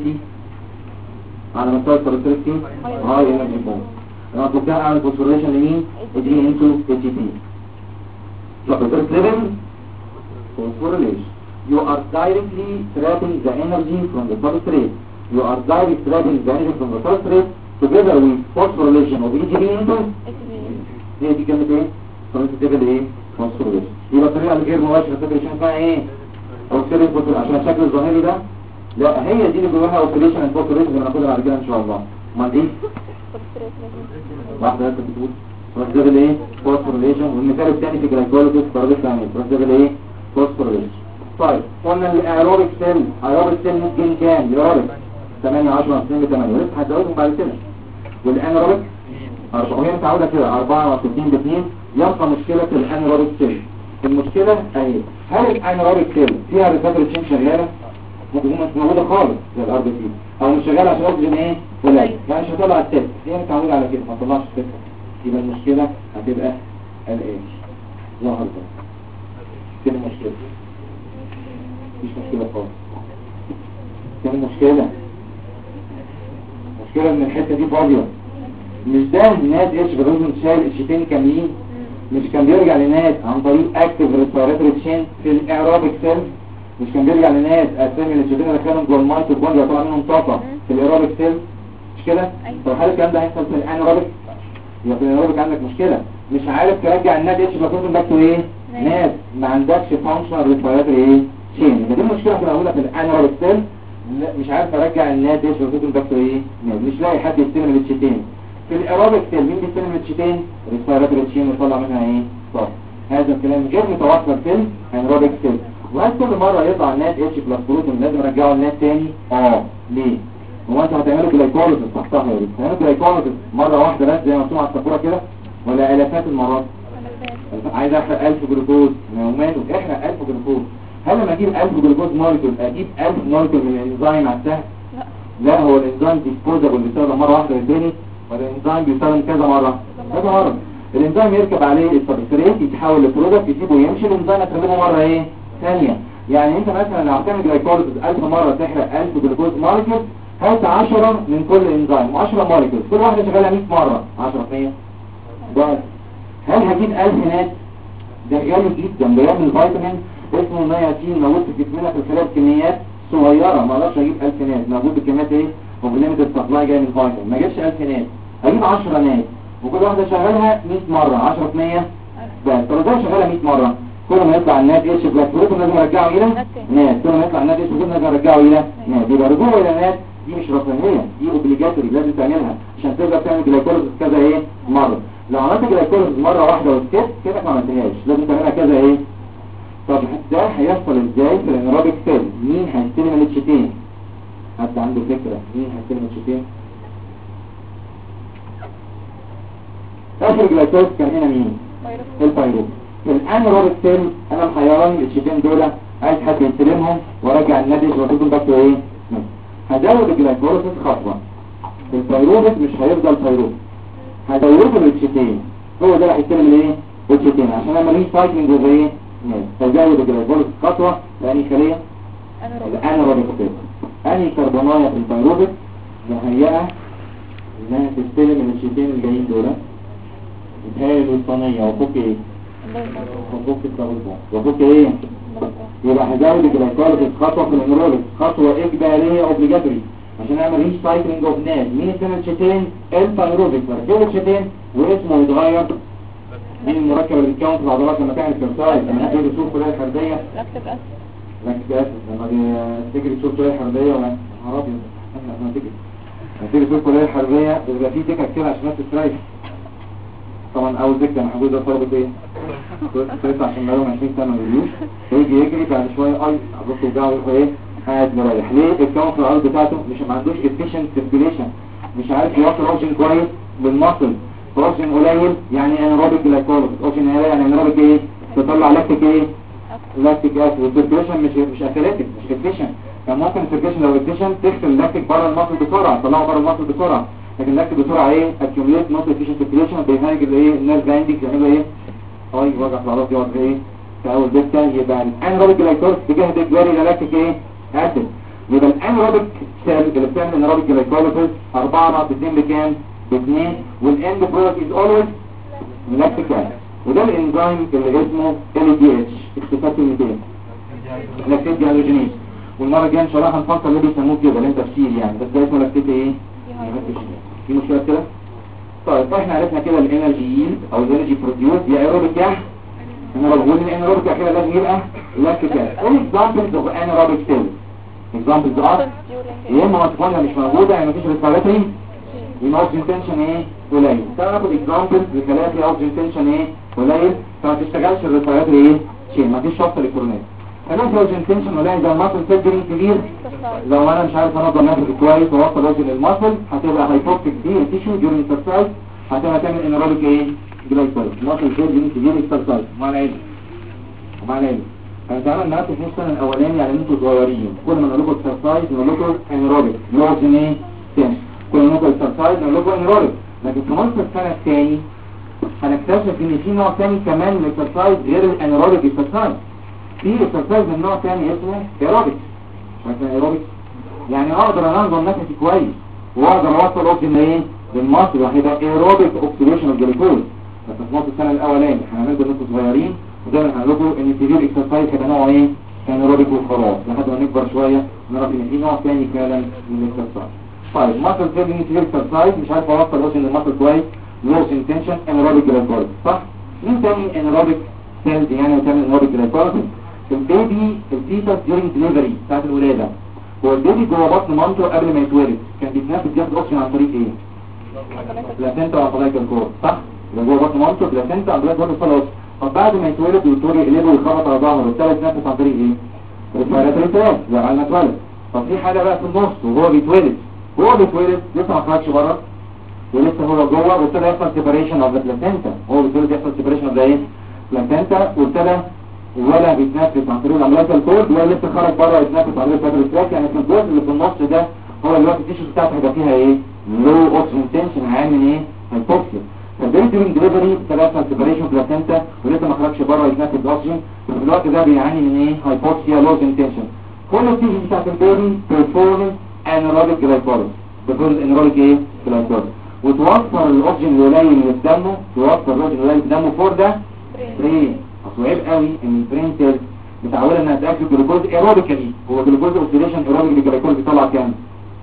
على مستوى السبستريت هاي انرجي بوند. لما تفكها على الفوسفوريليشن لمين؟ يجي انتو اي تي بي. سبستريت ليفل phosphorylation. You are directly trapping the energy from the substrate. You are directly trapping the energy from the substrate together with phosphorylation of EGB into هي دي كلمة ايه؟ substrate ايه؟ phosphorylation. يبقى الطريقة الغير مباشرة substrate اسمها ايه؟ oxidation phosphorylation. عشان الشكل الظاهري ده لا هي دي اللي جواها oxidation and phosphorylation اللي هناخدها بعد كده ان شاء الله. امال ايه؟ واحدة انت بتقول substrate ايه؟ phosphorylation. والمثال الثاني في glycolysis substrate ثاني substrate ايه؟ فوسفوريليشن. طيب قلنا الايروبيك سيل ممكن كام؟ الايروبيك 8 10 2 8 ولسه هتزودهم بعد كده. والانيروبيك 4 وهي متعوده كده 4 و2 ب 2. يبقى مشكله الانيروبيك سيل. المشكله اهي هل الانيروبيك سيل فيها ريسبتور تشين شغاله؟ ممكن مش موجوده خالص زي الار بي سي او مش شغاله عشان اكسجين ايه؟ قليل يعني مش هتطلع التست. هي متعوده على كده ما تطلعش التست. يبقى المشكله هتبقى الايه؟ ظهر ده كده مشكلة. مش مشكلة خالص. كده مشكلة ان الحتة دي فاضية. مش ده الناس ايش بلوزن شايل اتشتين كاملين، مش كان بيرجع لناس عن طريق اكتف ريسبيراتوري تشين في الايروبيك سيل، مش كان بيرجع لناس اسامي الاتشتين اللي كانوا جوه الميتوكوندريا يطلع منهم طاقة في الايروبيك سيل مش كده؟ طب هل الكلام ده هيحصل في الانيروبيك؟ يبقى في الانيروبيك عندك مشكلة، مش عارف ترجع الناس ايش بلوزن باك تو ايه؟ ناس ما عندكش فانكشنال ريسبيراتوري ايه؟ تشين. دي المشكلة اللي موجودة في الانيروبيك سيل. مش عارف ارجع الناس ايش بلوزن باك تو ايه؟ مش لاقي حد يستلم الاتشتين. في الايروبيك سيل مين بيستلم الاتشتين؟ ريسبيراتوري تشين ويطلع منها ايه؟ طاقة. هذا الكلام غير متوفر في الانيروبيك سيل. وهل كل مرة يطلع النات اتش بلس بروتين لازم ارجعه النات تاني؟ ليه؟ هو انت هتعملوا جلايكوليسيس تحتها يا ريت هتعملوا جلايكوليسيس مره واحده بس زي ما مكتوب على السبوره كده ولا الافات المرات؟ عايز احرق 1000 جلوكوز وماله احرق 1000 جلوكوز. هل لما اجيب 1000 جلوكوز مولكيول اجيب 1000 مولكيول من الانزيم على السهل؟ لا هو الانزيم ديسبوزابل بيستخدم مره واحده للتاني ولا الانزيم بيستخدم كذا مره؟ كذا مره. الانزيم يركب عليه السبستريت يتحول لبرودكت يسيبه يمشي الانزيم هتكلمه مره ايه ثانيه. يعني انت مثلا لو هتعمل جلايكوليسيس 1000 مره تحرق 1000 جلوكوز مولكيول هات 10 من كل انزيم 10 مولكيول كل واحده شغاله 100 مره 10 في 100 بس. هل هجيب 1000 نات؟ ده غالي جدا بيعمل فيتامين اسمه نياسين موجود في جسمنا في الخلايا بكميات صغيره ما اقدرش اجيب 1000 نات موجود بكميات ايه وبليميتد سبلاي جاي من فيتامين ما اجيبش 1000 نات اجيب 10 نات وكل واحده شغالها 100 مره 10 في 100 بس. طب ازاي شغاله 100 مره؟ كل ما يطلع النات ايش بلاك بروتين لازم ارجعه الى نات كل ما يطلع النات ايش بروتين لازم ارجعه الى نات. يبقى رجوعه الى نات دي مش رفاهيه دي اوبليجاتوري لازم تعملها عشان تقدر تعمل جلايكوليسيس كذا ايه مره. لو عملت جلايكوليسيس مره واحده وسكت كده ما عملتهاش لازم تعملها كذا ايه. طب ده هيحصل ازاي في الانيروبيك سيل؟ مين هيستلم الاتشتين؟ حد عنده فكره مين هيستلم الاتشتين؟ اخر جلايكوليسيس كان هنا مين؟ البايروب. في الانيروبيك سيل انا محيراني الاتشتين دول عايز حد يستلمهم وارجع الناتج واخدهم باك تو ايه؟ هزود الجلايكوليسيس خطوه. البايروبيك مش هيفضل بايروبيك هزود الاتشتين هو ده اللي هيستلم الايه؟ الاتشتين عشان اعمل ريسايكلينج وزي ايه؟ تزود الجلايكوليسيس خطوه لاني خليه الانيروبيك سيل اني كربونايه في البايروبيك مهيئه انها تستلم الاتشتين الجايين دول بتهيئ الوسطانيه وفوق ايه؟ وفوق الدبل بوند وفوق ايه؟ يبقى هزود الجلايكوليسيس خطوه في الانيروبيك خطوه اجباريه اوبليجاتوري عشان اعمل ريسايكلينج اوف نات. مين يستلم الاتشتين؟ البايروبيك مركب الاتشتين واسمه يتغير. مين المركب اللي بيتكون في العضلات لما تعمل كرسايز لما تيجي تشوف الخلايا الحربيه؟ لاكتيك اسيد لما تيجي تشوف الخلايا الحربيه ولا عربي لما تيجي تشوف الخلايا الحربيه بيبقى في دكه كتير عشان الناس تستريح. طبعا اول دكه محجوز ده طلبت ايه؟ تطلع عشان بقالهم 20 سنه ما يجيش يجي يجري بعد شويه اي عضلته توجعه يروح ايه؟ قاعد مريح. ليه؟ الكون في الارض بتاعته مش ما عندوش efficient circulation مش عارف يوصل اوكسجين كويس بالمصل اوكسجين قليل يعني انيروبيك جلايكوليسيس اوكسجين قليل يعني انيروبيك ايه؟ تطلع لاكتيك ايه؟ لاكتيك اسيد والسيركيوليشن مش اثليتيك مش efficient. كان ممكن السيركيوليشن لو efficient تغسل اللاكتيك بره المصل بسرعه تطلعه بره المصل بسرعه لكن اللاكتيك بسرعه ايه؟ accumulate not efficient circulation بيهاجر الايه؟ النيرف بايندنج يعملوا ايه؟ اي وجع في العضلات يقعد ايه؟ في اول دكه يبقى الانيروبيك جلايكوليسيس تجاه اجباري لاكتيك ايه؟ اسيد. يبقى الانيروبيك سيل اللي بتعمل انيروبيك جلايكوليسيس 4 ناقص 2 بكام؟ ب2 والاند برودكت از اولويز لاكتيك اسيد وده الانزيم اللي اسمه LDH اختصار كلمتين لاكتيك ديهيدروجينيز. والمره الجايه ان شاء الله هنفصل ليه بيسموه كده اللي انت تفسير يعني بس ده اسمه لاكتيك ايه؟ في مشكله كده؟ طيب احنا عرفنا كده الانرجي ييلد او الانرجي بروديوس يا ايروبيك يا انيروبيك والانيروبيك كده لازم يبقى لاكتيك اسيد. اكزامبلز اوف انيروبيك سيل examples are يا اما مصفونة مش موجودة يعني مفيش respiratory يبقى oxygen tension ايه قليل. تعال ناخد examples لخلايا فيها oxygen tension ايه قليل فما تشتغلش الريسبيراتوري ايه شيء مفيش شفط الكترونات. خلايا فيها oxygen tension قليل زي الماسل سيرجري كبير لو انا مش عارف انظم نفسي كويس واوصل وزن للماسل هتبقى هايبوكسيك دي تيشو during exercise هتبقى تعمل انيروبيك ايه جلايكوليسيس ماسل سيرجري كبير exercise مع العلم ومع العلم. هنتعامل معاكم في السنه الاولاني يعني انتوا صغيرين كل ما نقول لكم اكسرسايز نقول لكم انيروبيك لوزن ايه تاني كل ما نقول اكسرسايز نقول لكم انيروبيك لكن في نص السنه الثاني هنكتشف ان في نوع ثاني كمان من الاكسرسايز غير الانيروبيك اكسرسايز. في اكسرسايز من نوع ثاني اسمه ايروبيك. مثلا ايروبيك يعني اقدر انظم نفسي كويس واقدر اوصل اوكسجين ايه للمصل وهيبقى ايروبيك اوكسيديشن اوف جلوكوز. بس في نص السنه الاولاني هنعمل انتوا صغيرين ودايما هنقول لكم ان السيفير اكسرسايز هيبقى نوعه ايه؟ انيروبيك وخلاص لحد ما نكبر شويه نعرف ان في نوع ثاني فعلا من الاكسرسايز. طيب ماسل سيرجري سيفير اكسرسايز مش عارف اوصل اوكسجين للماسل كويس لوس انتنشن انيروبيك جلايكوليسيس صح؟ مين تاني انيروبيك سيلز يعني بتعمل انيروبيك جلايكوليسيس؟ البيبي الفيتس ديورنج ديليفري بتاعت الولاده هو البيبي جوه بطن مامته قبل ما يتولد كان بيتنفس ياخد اوكسجين عن طريق ايه؟ بلاسنتا وعضلات الكور صح؟ اللي جوه بطن مامته بلاسنتا وعضلات الكور. طب بعد ما يتولد والدكتور يقلبه ويخبط على ظهره والثالث نفس عن طريق ايه؟ ريسبيراتوري تراك زي ما اتولد. طب في حاجه بقى في النص وهو بيتولد هو بيتولد لسه ما خرجش بره ولسه هو جوه، وابتدى يحصل سيبريشن اوف ذا بلاسينتا. هو بيتولد يحصل سيبريشن اوف ذا ايه؟ بلاسينتا، وابتدى الولد بيتنفس عن طريق الاملاكال كورد، وهو لسه خرج بره يتنفس عن طريق الفاتريك تراك. يعني في الجزء اللي في النص ده هو الوقت التيشو بتاعته هيبقى فيها ايه؟ لو اوكسجين تنشن، عامل ايه؟ هيبوكسيا. فالبيرترين دليفري ابتدى يحصل سيبريشن بلاسينتا ولسه ما خرجش بره يتنفس اكسجين، وفي الوقت ده بيعاني من ايه؟ هايبوكسيا، لوز انتنشن. كل التيشو بتاعت البيبي بيرفورمنس انيروبيك جلايكوليس، بيرفورمنس انيروبيك ايه؟ جلايكوليس، وتوفر الاكسجين القليل اللي في دمه، توفر الاكسجين القليل في دمه فور ده برين. اصل عيب قوي ان البرين سيلز متعوده انها تاكل جلوكوز ايروبيكالي. هو جلوكوز اوكسيديشن ايروبيك للجلايكوليس بيطلع كام؟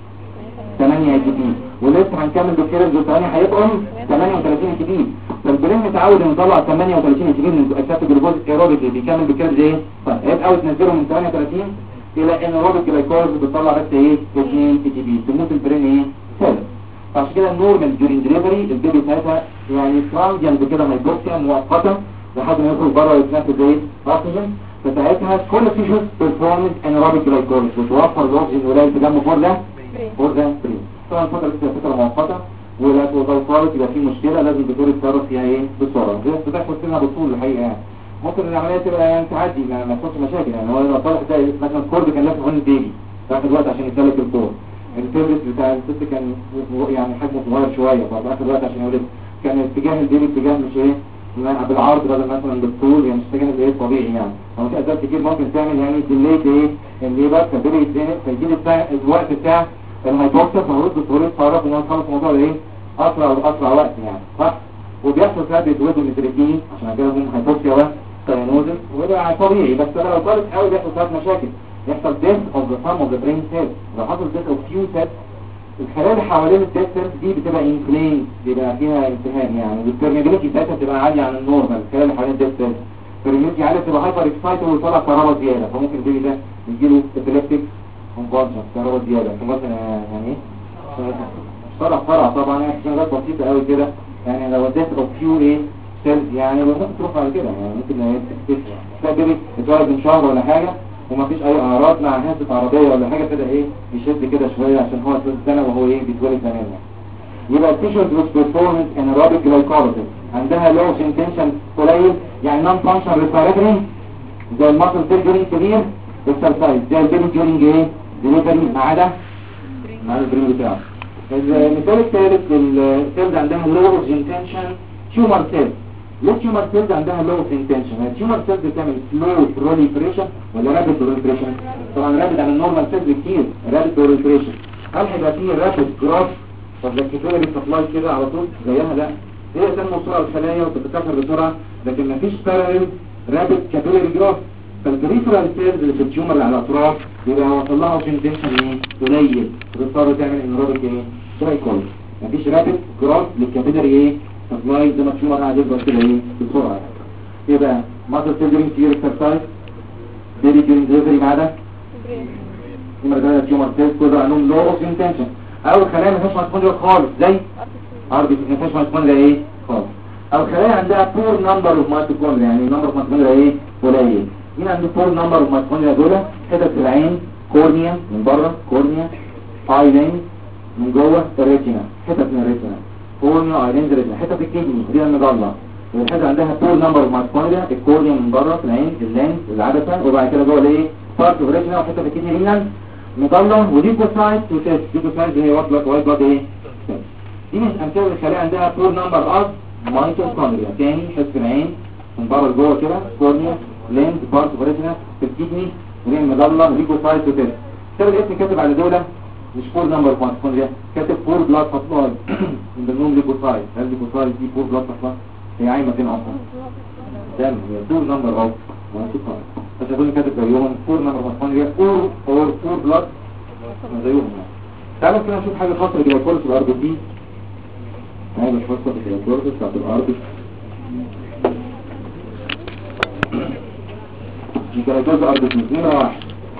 8 اي تي بي، ولسه هنكمل بالكيرز والثانيه هيبقوا 38 اي تي بي. فالبرين متعود انه يطلع 38 اي تي بي من اكسات الجلوكوز ايروبيكلي، بيكمل بالكيرز ايه؟ فعيب قوي تنزله من 38 الى ان ايروبيك جلايكوليس بتطلع بس ايه؟ 2 اي تي بي، تموت البرين ايه؟ سيلز. فعشان كده النورمال ديورين دليفري البيبي ساعتها يعني ترانزيانت كده هيبوكسيا مؤقتا لحد ما يخرج بره ويتنفس ايه؟ اكسجين. فساعتها كل تيشوز بيرفورمنس انيروبيك جلايكوليس وتوفر الاكسجين القليل في دمه فور ده برين. طبعا الفتره دي فتره مؤقته، ولو صارت يبقى في مشكله لازم الدكتور يتصرف فيها ايه؟ بسرعه. دي بتحصل فيها بالطول الحقيقه يعني. ممكن العمليه تبقى يعني تعدي ما تحصلش مشاكل. يعني هو لو طلع مثلا الكورد كان لازم يكون البيبي تاخد وقت عشان يسلك الكورد. الفيبرس بتاع الست كان يعني حجمه صغير شويه، فاخد وقت عشان يولد. كان اتجاه البيبي اتجاه مش ايه؟ بالعرض بدل مثلا بالطول، يعني مش اتجاه الايه الطبيعي يعني. هو في اسباب كتير ممكن تعمل يعني ديليت ايه؟ الليبر فالبيبي يتزنق فيجي الوقت بتاع الهايبوكسيا، فالمفروض الدكتور يتصرف ان هو يخلص الموضوع ايه؟ اسرع وقت يعني، صح؟ وبيحصل ساعات بيتولدوا متركين عشان كده هم هايبوكسيا وساينوزس، وده طبيعي. بس لو طالت قوي بيحصل ساعات مشاكل، يحصل death of the sum of the brain cells. لو حصل death of few cells الخلايا اللي حوالين الديث سيلز دي بتبقى انفلين، بيبقى فيها التهاب يعني، والبرميابيلتي بتاعتها بتبقى عاليه عن النورمال. الخلايا اللي حوالين الديث سيلز البرميابيلتي عاليه، بتبقى هايبر اكسايتد ويطلع كهرباء زياده، فممكن البيبي ده يجيله ابيليبتيك كونفولشن، كهرباء زياده. مثلا يعني ايه؟ صرع طبعا، يعني حاجات بسيطه قوي كده يعني. لو الديث اوف فيو ايه سيلز يعني ممكن تروح على كده يعني، ممكن تلاقي بيبي اتولد من شهر ولا حاجه ومفيش اي اعراض، مع حادثه عربيه ولا حاجه كده ايه يشد كده شويه عشان هو 3 سنه وهو ايه بيتولد زمان يعني. يبقى التيشوز بيرفورمنس انيروبيك جلايكوليسيس عندها لو انتنشن قليل، يعني نون فانكشن ريسبيراتوري زي الماسل سيرجري كبير اكسرسايز زي البيبي جورينج ايه ديليفري ما عدا البرين بتاعه. المثال الثالث السيلز عندها لو انتنشن تيومر سيلز. ليه تيومر سيلز عندها لو انتنشن؟ التيومر سيلز بتعمل سلو بروليفريشن ولا رابيد بروليفريشن؟ طبعا رابيد عن النورمال سيلز كتير، رابيد بروليفريشن. هل هيبقى فيه رابيد جراف طب الكابيلاري سبلاي كده على طول زيها؟ لا، هي تنمو بسرعه الخلايا وتتكاثر بسرعه، لكن مفيش باراليل رابيد كابيلاري جراف. فالبريفرال سيلز اللي في التيومر اللي على الاطراف بيبقى واصل لها اوكسجينيشن ايه قليل، بتضطر تعمل انيروبيك ايه جلايكوليس. مفيش رابيد جراف للكابيلاري ايه سبلاي زي ما التيومر قاعد يكبر كده ايه بسرعه يعني. يبقى ماسل سيرجري كتير اكسرسايز بيبي جورينج ديليفري ما عدا التيومر سيلز كل عندهم لو اوكسجينيشن او خلايا ما فيهاش ميتوكوندريا خالص زي اربي ما فيهاش ميتوكوندريا ايه خالص، او خلايا عندها بور نمبر اوف ميتوكوندريا يعني نمبر اوف ميتوكوندريا ايه قليل. مين عنده بور نمبر اوف ميتوكوندريا دول؟ حتت في العين كورنيا من بره، كورنيا اي لين من جوه الريتنا، حتت من الريتنا كورنيا اي لين ريتنا، حتت الكدني دي المضله. الحته عندها بور نمبر اوف ميتوكوندريا، الكورنيا من بره في العين، اللينس العدسه، وبعد كده جوه الايه بارت اوف ريتنا وحته الكدني رينال مضلة. وليكوسايت وتيست. ليكوسايت هي وايت بلاد ايه دي مش امثله الخلايا عندها بور نمبر اوف ميتوكوندريا. تاني حس العين من بره لجوه كده كورنيا لينز بارت اوف ريتنا في الكدني ورين مضلة ليكوسايت وتيست. كتاب الاسم كاتب على دول مش بور نمبر اوف ميتوكوندريا، كاتب بور بلاد سبلاي من ضمنهم ليكوسايت. هل ليكوسايت دي بور بلاد سبلاي؟ هي عايمه فين اصلا؟ دم. هي بور نمبر اوف ميتوكوندريا بس اظن كاتب زيهم بور نمبر اوف ميتوكوندريا اور بور بلاد زيهم يعني. تعالوا كده نشوف حاجه خاصه بالجلايكوليس الار بي سي. حاجه خاصه بالجلايكوليس بتاعت الار بي سي. الجلايكوليس الار بي سي نمره 1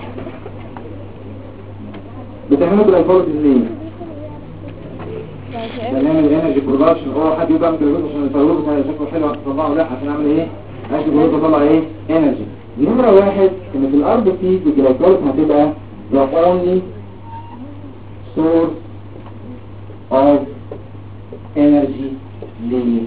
بتعملوا جلايكوليس ليه؟ بنعمل انرجي برودكشن. هو حد يبقى جلايكوليس عشان يطلعه شكله حلو تطلعه لا عشان اعمل ايه؟ عشان يطلع ايه؟ انرجي. نمره 1 ان في الار بي سي الجلايكوليس هتبقى the only source of energy ليه؟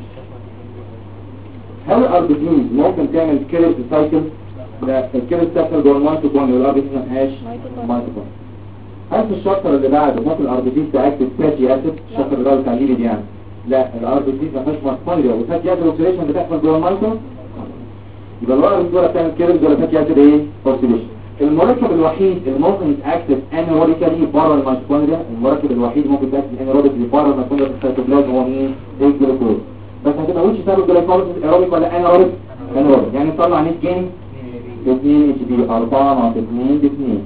هل الاربيتين ممكن تعمل كيرس سايكل؟ لا، الكيرس سايكل جوه الميتوكوندريا والاربيتين ما فيهاش ميتوكوندريا. هل في الشابتر اللي بعده ممكن الاربيتين تاكتف فاتي اسيد؟ الشابتر اللي هو تعليلي دي يعني. لا، الاربيتين ما فيهاش ميتوكوندريا والفاتي اسيد اوكسيديشن بتحصل جوه الميتو. يبقى الاربيتين ولا بتعمل كيرس ولا فاتي اسيد ايه؟ اوكسيديشن. المركب الوحيد اللي ممكن يتاكتف انيروديكالي بره الميتوكوندريا، المركب الوحيد ممكن يتاكتف انيروديكالي بره الميتوكوندريا في السيتوبلازم هو مين؟ الجلوكوز. بس هتبقى وش سبب الجلوكوز ايروبيك ولا انيروديك؟ انيروديك. يعني نطلع 100 جين 2 اتش بي 4 ناقص 2 ب 2.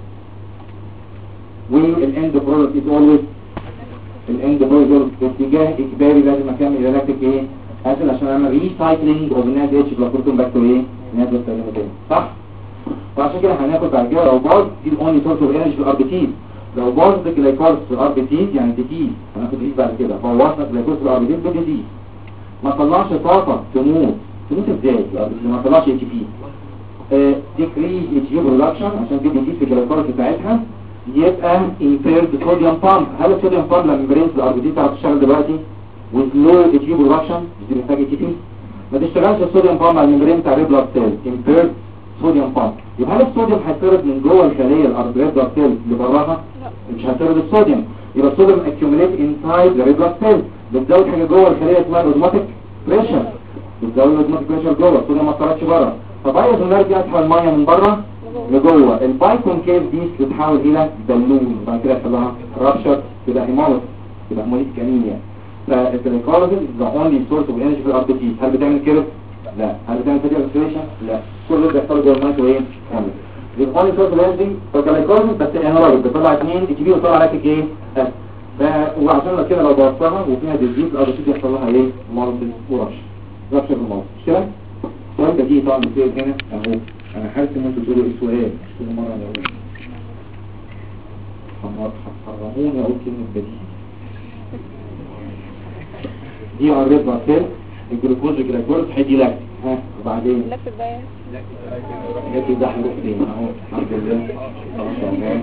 والاند برودكت از اولويز الاند برودكت اتجاه اجباري لازم اكمل اللاكتيك ايه؟ اسيد عشان اعمل ريسايكلينج اوف ناد اتش بلوكروتون باك تو ايه؟ ناد بستخدمه تاني، صح؟ فعشان كده هناخد بعد كده لو باظ دي الاونلي سورس اوف انرجي في الار بي تي. لو باظت الجلايكوز في الار بي تي يعني ديزيز، هناخد ديزيز بعد كده. بوظنا الجلايكوز في الار بي تي بديزيز، ما طلعش طاقه تموت ازاي؟ ما طلعش اتش بي ديكريز اتش بي برودكشن عشان في ديزيز في الجلايكوز بتاعتها، يبقى impaired صوديوم بامب. هل الصوديوم بامب لما برينز الار بي تي تعرف تشتغل دلوقتي with low اتش بي برودكشن مش محتاج اتش بي؟ ما تشتغلش الصوديوم بامب على الممبرين بتاع الريد بلاد سيل impaired صوديوم بامب. يبقى هل الصوديوم هيطرد من جوه الخليه الاربريد بلاد سيل اللي براها؟ مش هيطرد الصوديوم. يبقى الصوديوم accumulate inside the red blood cell، بتزود حاجه جوه الخليه اسمها اوزماتيك بريشر، بتزود الاوزماتيك بريشر جوه، الصوديوم ما طلعش بره، فبايظ النرجع يسحب الميه من بره لجوه. البايكونكيف دي بتتحول الى بالون، بعد كده يحصل لها رابشر تبقى هيموليز، تبقى هيموليتيك انيميا. فالجلايكولايسيس ذا اونلي سورس اوف انرجي في الار بي تي. هل بتعمل كده؟ لا. هل بتعمل فاتي اوكسيديشن؟ لا. كل ده بيحصل جوه الميه وايه؟ الاونلي سورس اوف انرجي فالجلايكولايسيس بس انيروبيك، بتطلع 2 اتش بي وتطلع لاكتيك ايه؟ وعشان كده لو ضغطها وفيها ديزيز الار بي تي بيحصل لها ايه؟ مالتي ورش رابشر في الموت. مش كده؟ السؤال ده دي طبعا بيصير هنا اهو. انا حاسس ان انتوا تقولوا ايه السؤال مش كل مره انا اقول حرموني اقول كلمه بديهي. دي قريت بقى الجلوكوز الجلايكوز هيجي لك ها وبعدين لاكتيك بقى جت ده هيروح فين اهو الحمد لله تمام.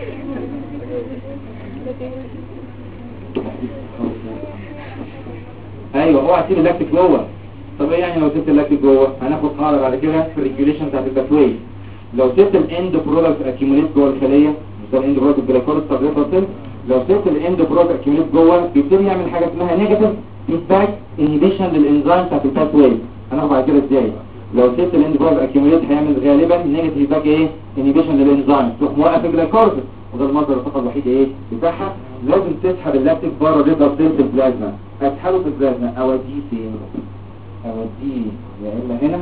ايوه اوعى تسيب اللاكتيك جوه. طب ايه يعني لو سبت اللاكتيك جوه؟ هناخد قاعده بعد كده في الريجوليشن بتاعت الباثوي. لو سبت الاند برودكت اكيوميليت جوه الخليه مش ده الاند برودكت الجلايكوز طب لو سبت الاند برودكت اكيوميليت جوه بيبتدي يعمل حاجه اسمها نيجاتيف فيدباك انهبيشن للانزيم بتاعت الباثوي. هناخد بعد كده ازاي لو سبت الاند برودكت اكيوميليت هيعمل غالبا نيجاتيف فيدباك ايه انهبيشن للانزيم، تروح موقف الجلايكوز، وده المصدر الطاقه الوحيد ايه بتاعها. لازم تسحب اللاكتيك بره الريد بلاد سيل في البلازما. اسحبه في البلازما اوديه فين؟ اوديه يا اما هنا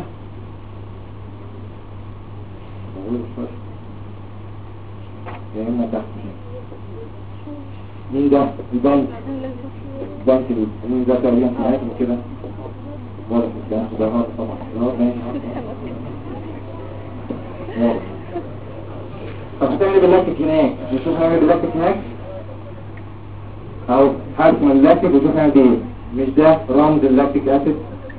يا اما تحت هنا. مين ده؟ البنك مين ده تقريبا معاك كده واضح الكلام ده هذا طبعا طب هتعمل باللاكتيك هناك نشوف هنعمل باللاكتيك هناك اهو هرسم اللاكتيك وشوف هنعمل ايه. مش ده رمز اللاكتيك اسيد؟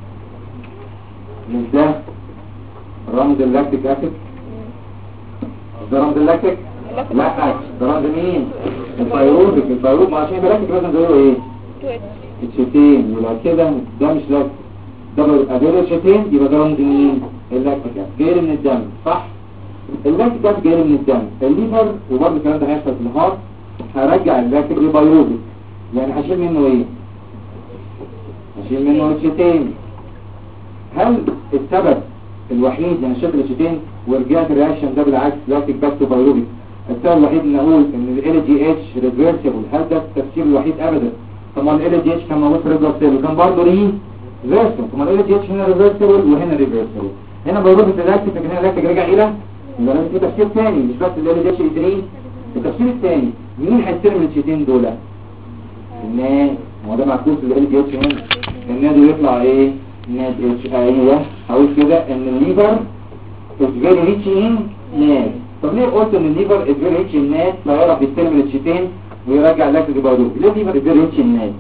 مش ده رمز اللاكتيك اسيد؟ مش ده رمز اللاكتيك؟ لا ده رمز مين؟ الفيروبيك. الفيروب عشان يبقى لاكتيك لازم نقوله ايه؟ اتشتين. يبقى كده ده مش لاكتيك، ده بيبقى غير اتشتين، يبقى ده رمز مين؟ اللاكتيك جاي من الدم، صح؟ اللاكتيك ده جاي من الدم. الليفر وبرضه الكلام ده هيحصل في الهارت هرجع اللاكتيك لفيروبيك، يعني هشيل منه ايه؟ هشيل منه اتشتين. هل السبب الوحيد ان شلت الاتشتين ورجعت الرياكشن ده بالعكس لاكتيك باك تو فيروبيك؟ السبب الوحيد ان اقول ان ال جي اتش ريفرسبل، هل ده التفسير الوحيد؟ ابدا. طب ما ال جي اتش كان موجود في الريد سيل وكان برضه ريفرسبل. طب ما ال جي اتش هنا ريفرسبل وهنا ريفرسبل، هنا فيروبيك اللاكتيك لكن هنا اللاكتيك رجع الى، يبقى لازم في تفسير ثاني مش بس ال جي اتش ايترين. التفسير الثاني مين هيستلم الاتشتين دول؟ الناد. هو ده معكوس ال جي اتش هنا، الناد يطلع ايه؟ ناد اتش. ايوه هقول كده ان الليفر is very rich in NAD. طب ليه قلت ان الليفر is very rich in NAD فيعرف يستلم الاتشتين ويرجع اللاكتيك لفيروبيك؟ ليه الليفر is very rich in NAD؟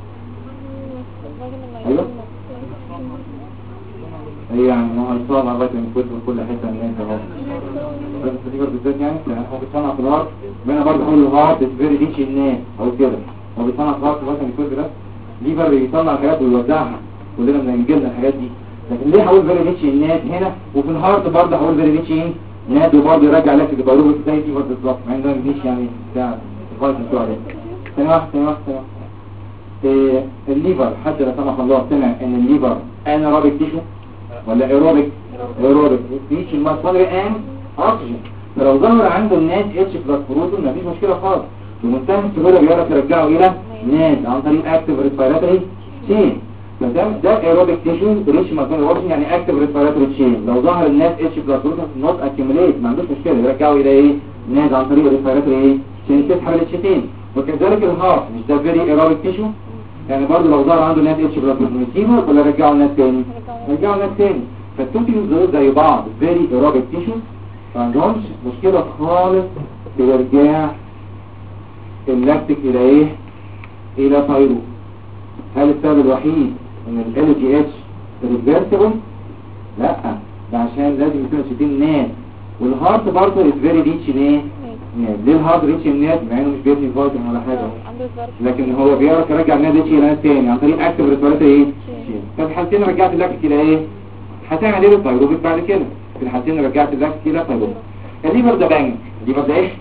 ايوه ايه يعني ما هو يصنع لغايه من كل حته من هنا اهو. بس الليفر بالذات يعني احنا ممكن نصنع في الهارت، وانا برضه هقول الهارت is very rich in NAD او كده. هو بيصنع خلاص مثلا الكود ده ليفر بيصنع حاجات ويوزعها، كلنا بنجيب لنا الحاجات دي. لكن ليه هقول فيري ريتش الناد هنا وفي الهارت برضه هقول فيري ريتش ناد وبرضه يرجع لك البيروبيك زي دي برضه بالظبط، مع ان ده مش يعني بتاع الفايت بتوع عليه. ثانيه واحده الليفر حد لا سمح الله سمع ان الليفر انيروبيك تيشو ولا ايروبيك؟ ايروبيك ريتش الماسونري ان اوكسجين، فلو ظهر عنده الناد اتش بلس بروتون مفيش مشكله خالص، بمنتهى السهوله بيعرف يرجعه الى ناد عن طريق اكتيف ريسبيراتوري تشين. ده ايروبيك تيشو ريتش ماسونري اوكسجين يعني اكتيف ريسبيراتوري تشين، لو ظهر الناد اتش بلس بروتون نوت اكيوميليت ما عندوش مشكله يرجعه الى ايه؟ ناد عن طريق ريسبيراتوري تشين تسحب الاتشتين. وكذلك الهارت مش ده فيري ايروبيك تيشو، يعني برضه لو ظهر عنده ناد اتش بلس بروتون يسيبه ولا يرجعه ناد تاني؟ يرجعه ناد تاني. فالتوتيوز دول زي بعض فيري ايروبيك تيشو ما عندهمش مشكله خالص في ارجاع اللاكتيك الى ايه؟ الى بايرو. هل السبب الوحيد ان ال جي اتش ريفيرسبل؟ لا، ده عشان لازم يكون شايفين ناد. والهارت برضه از فيري ريتش ناد. ليه الهارت ريتش الناد مع انه مش بيبني فايتن ولا حاجه، لكن هو بيعرف يرجع الناد اتش الى ناد تاني عن طريق اكتيف ريسبيراتوري ايه؟ ففي الحالتين رجعت اللاكتيك الى ايه؟ هتعمل ايه بالبايروبيك بعد كده؟ في الحالتين رجعت اللاكتيك الى بايروبيك. الليفر ده بنك، الليفر ده ايه؟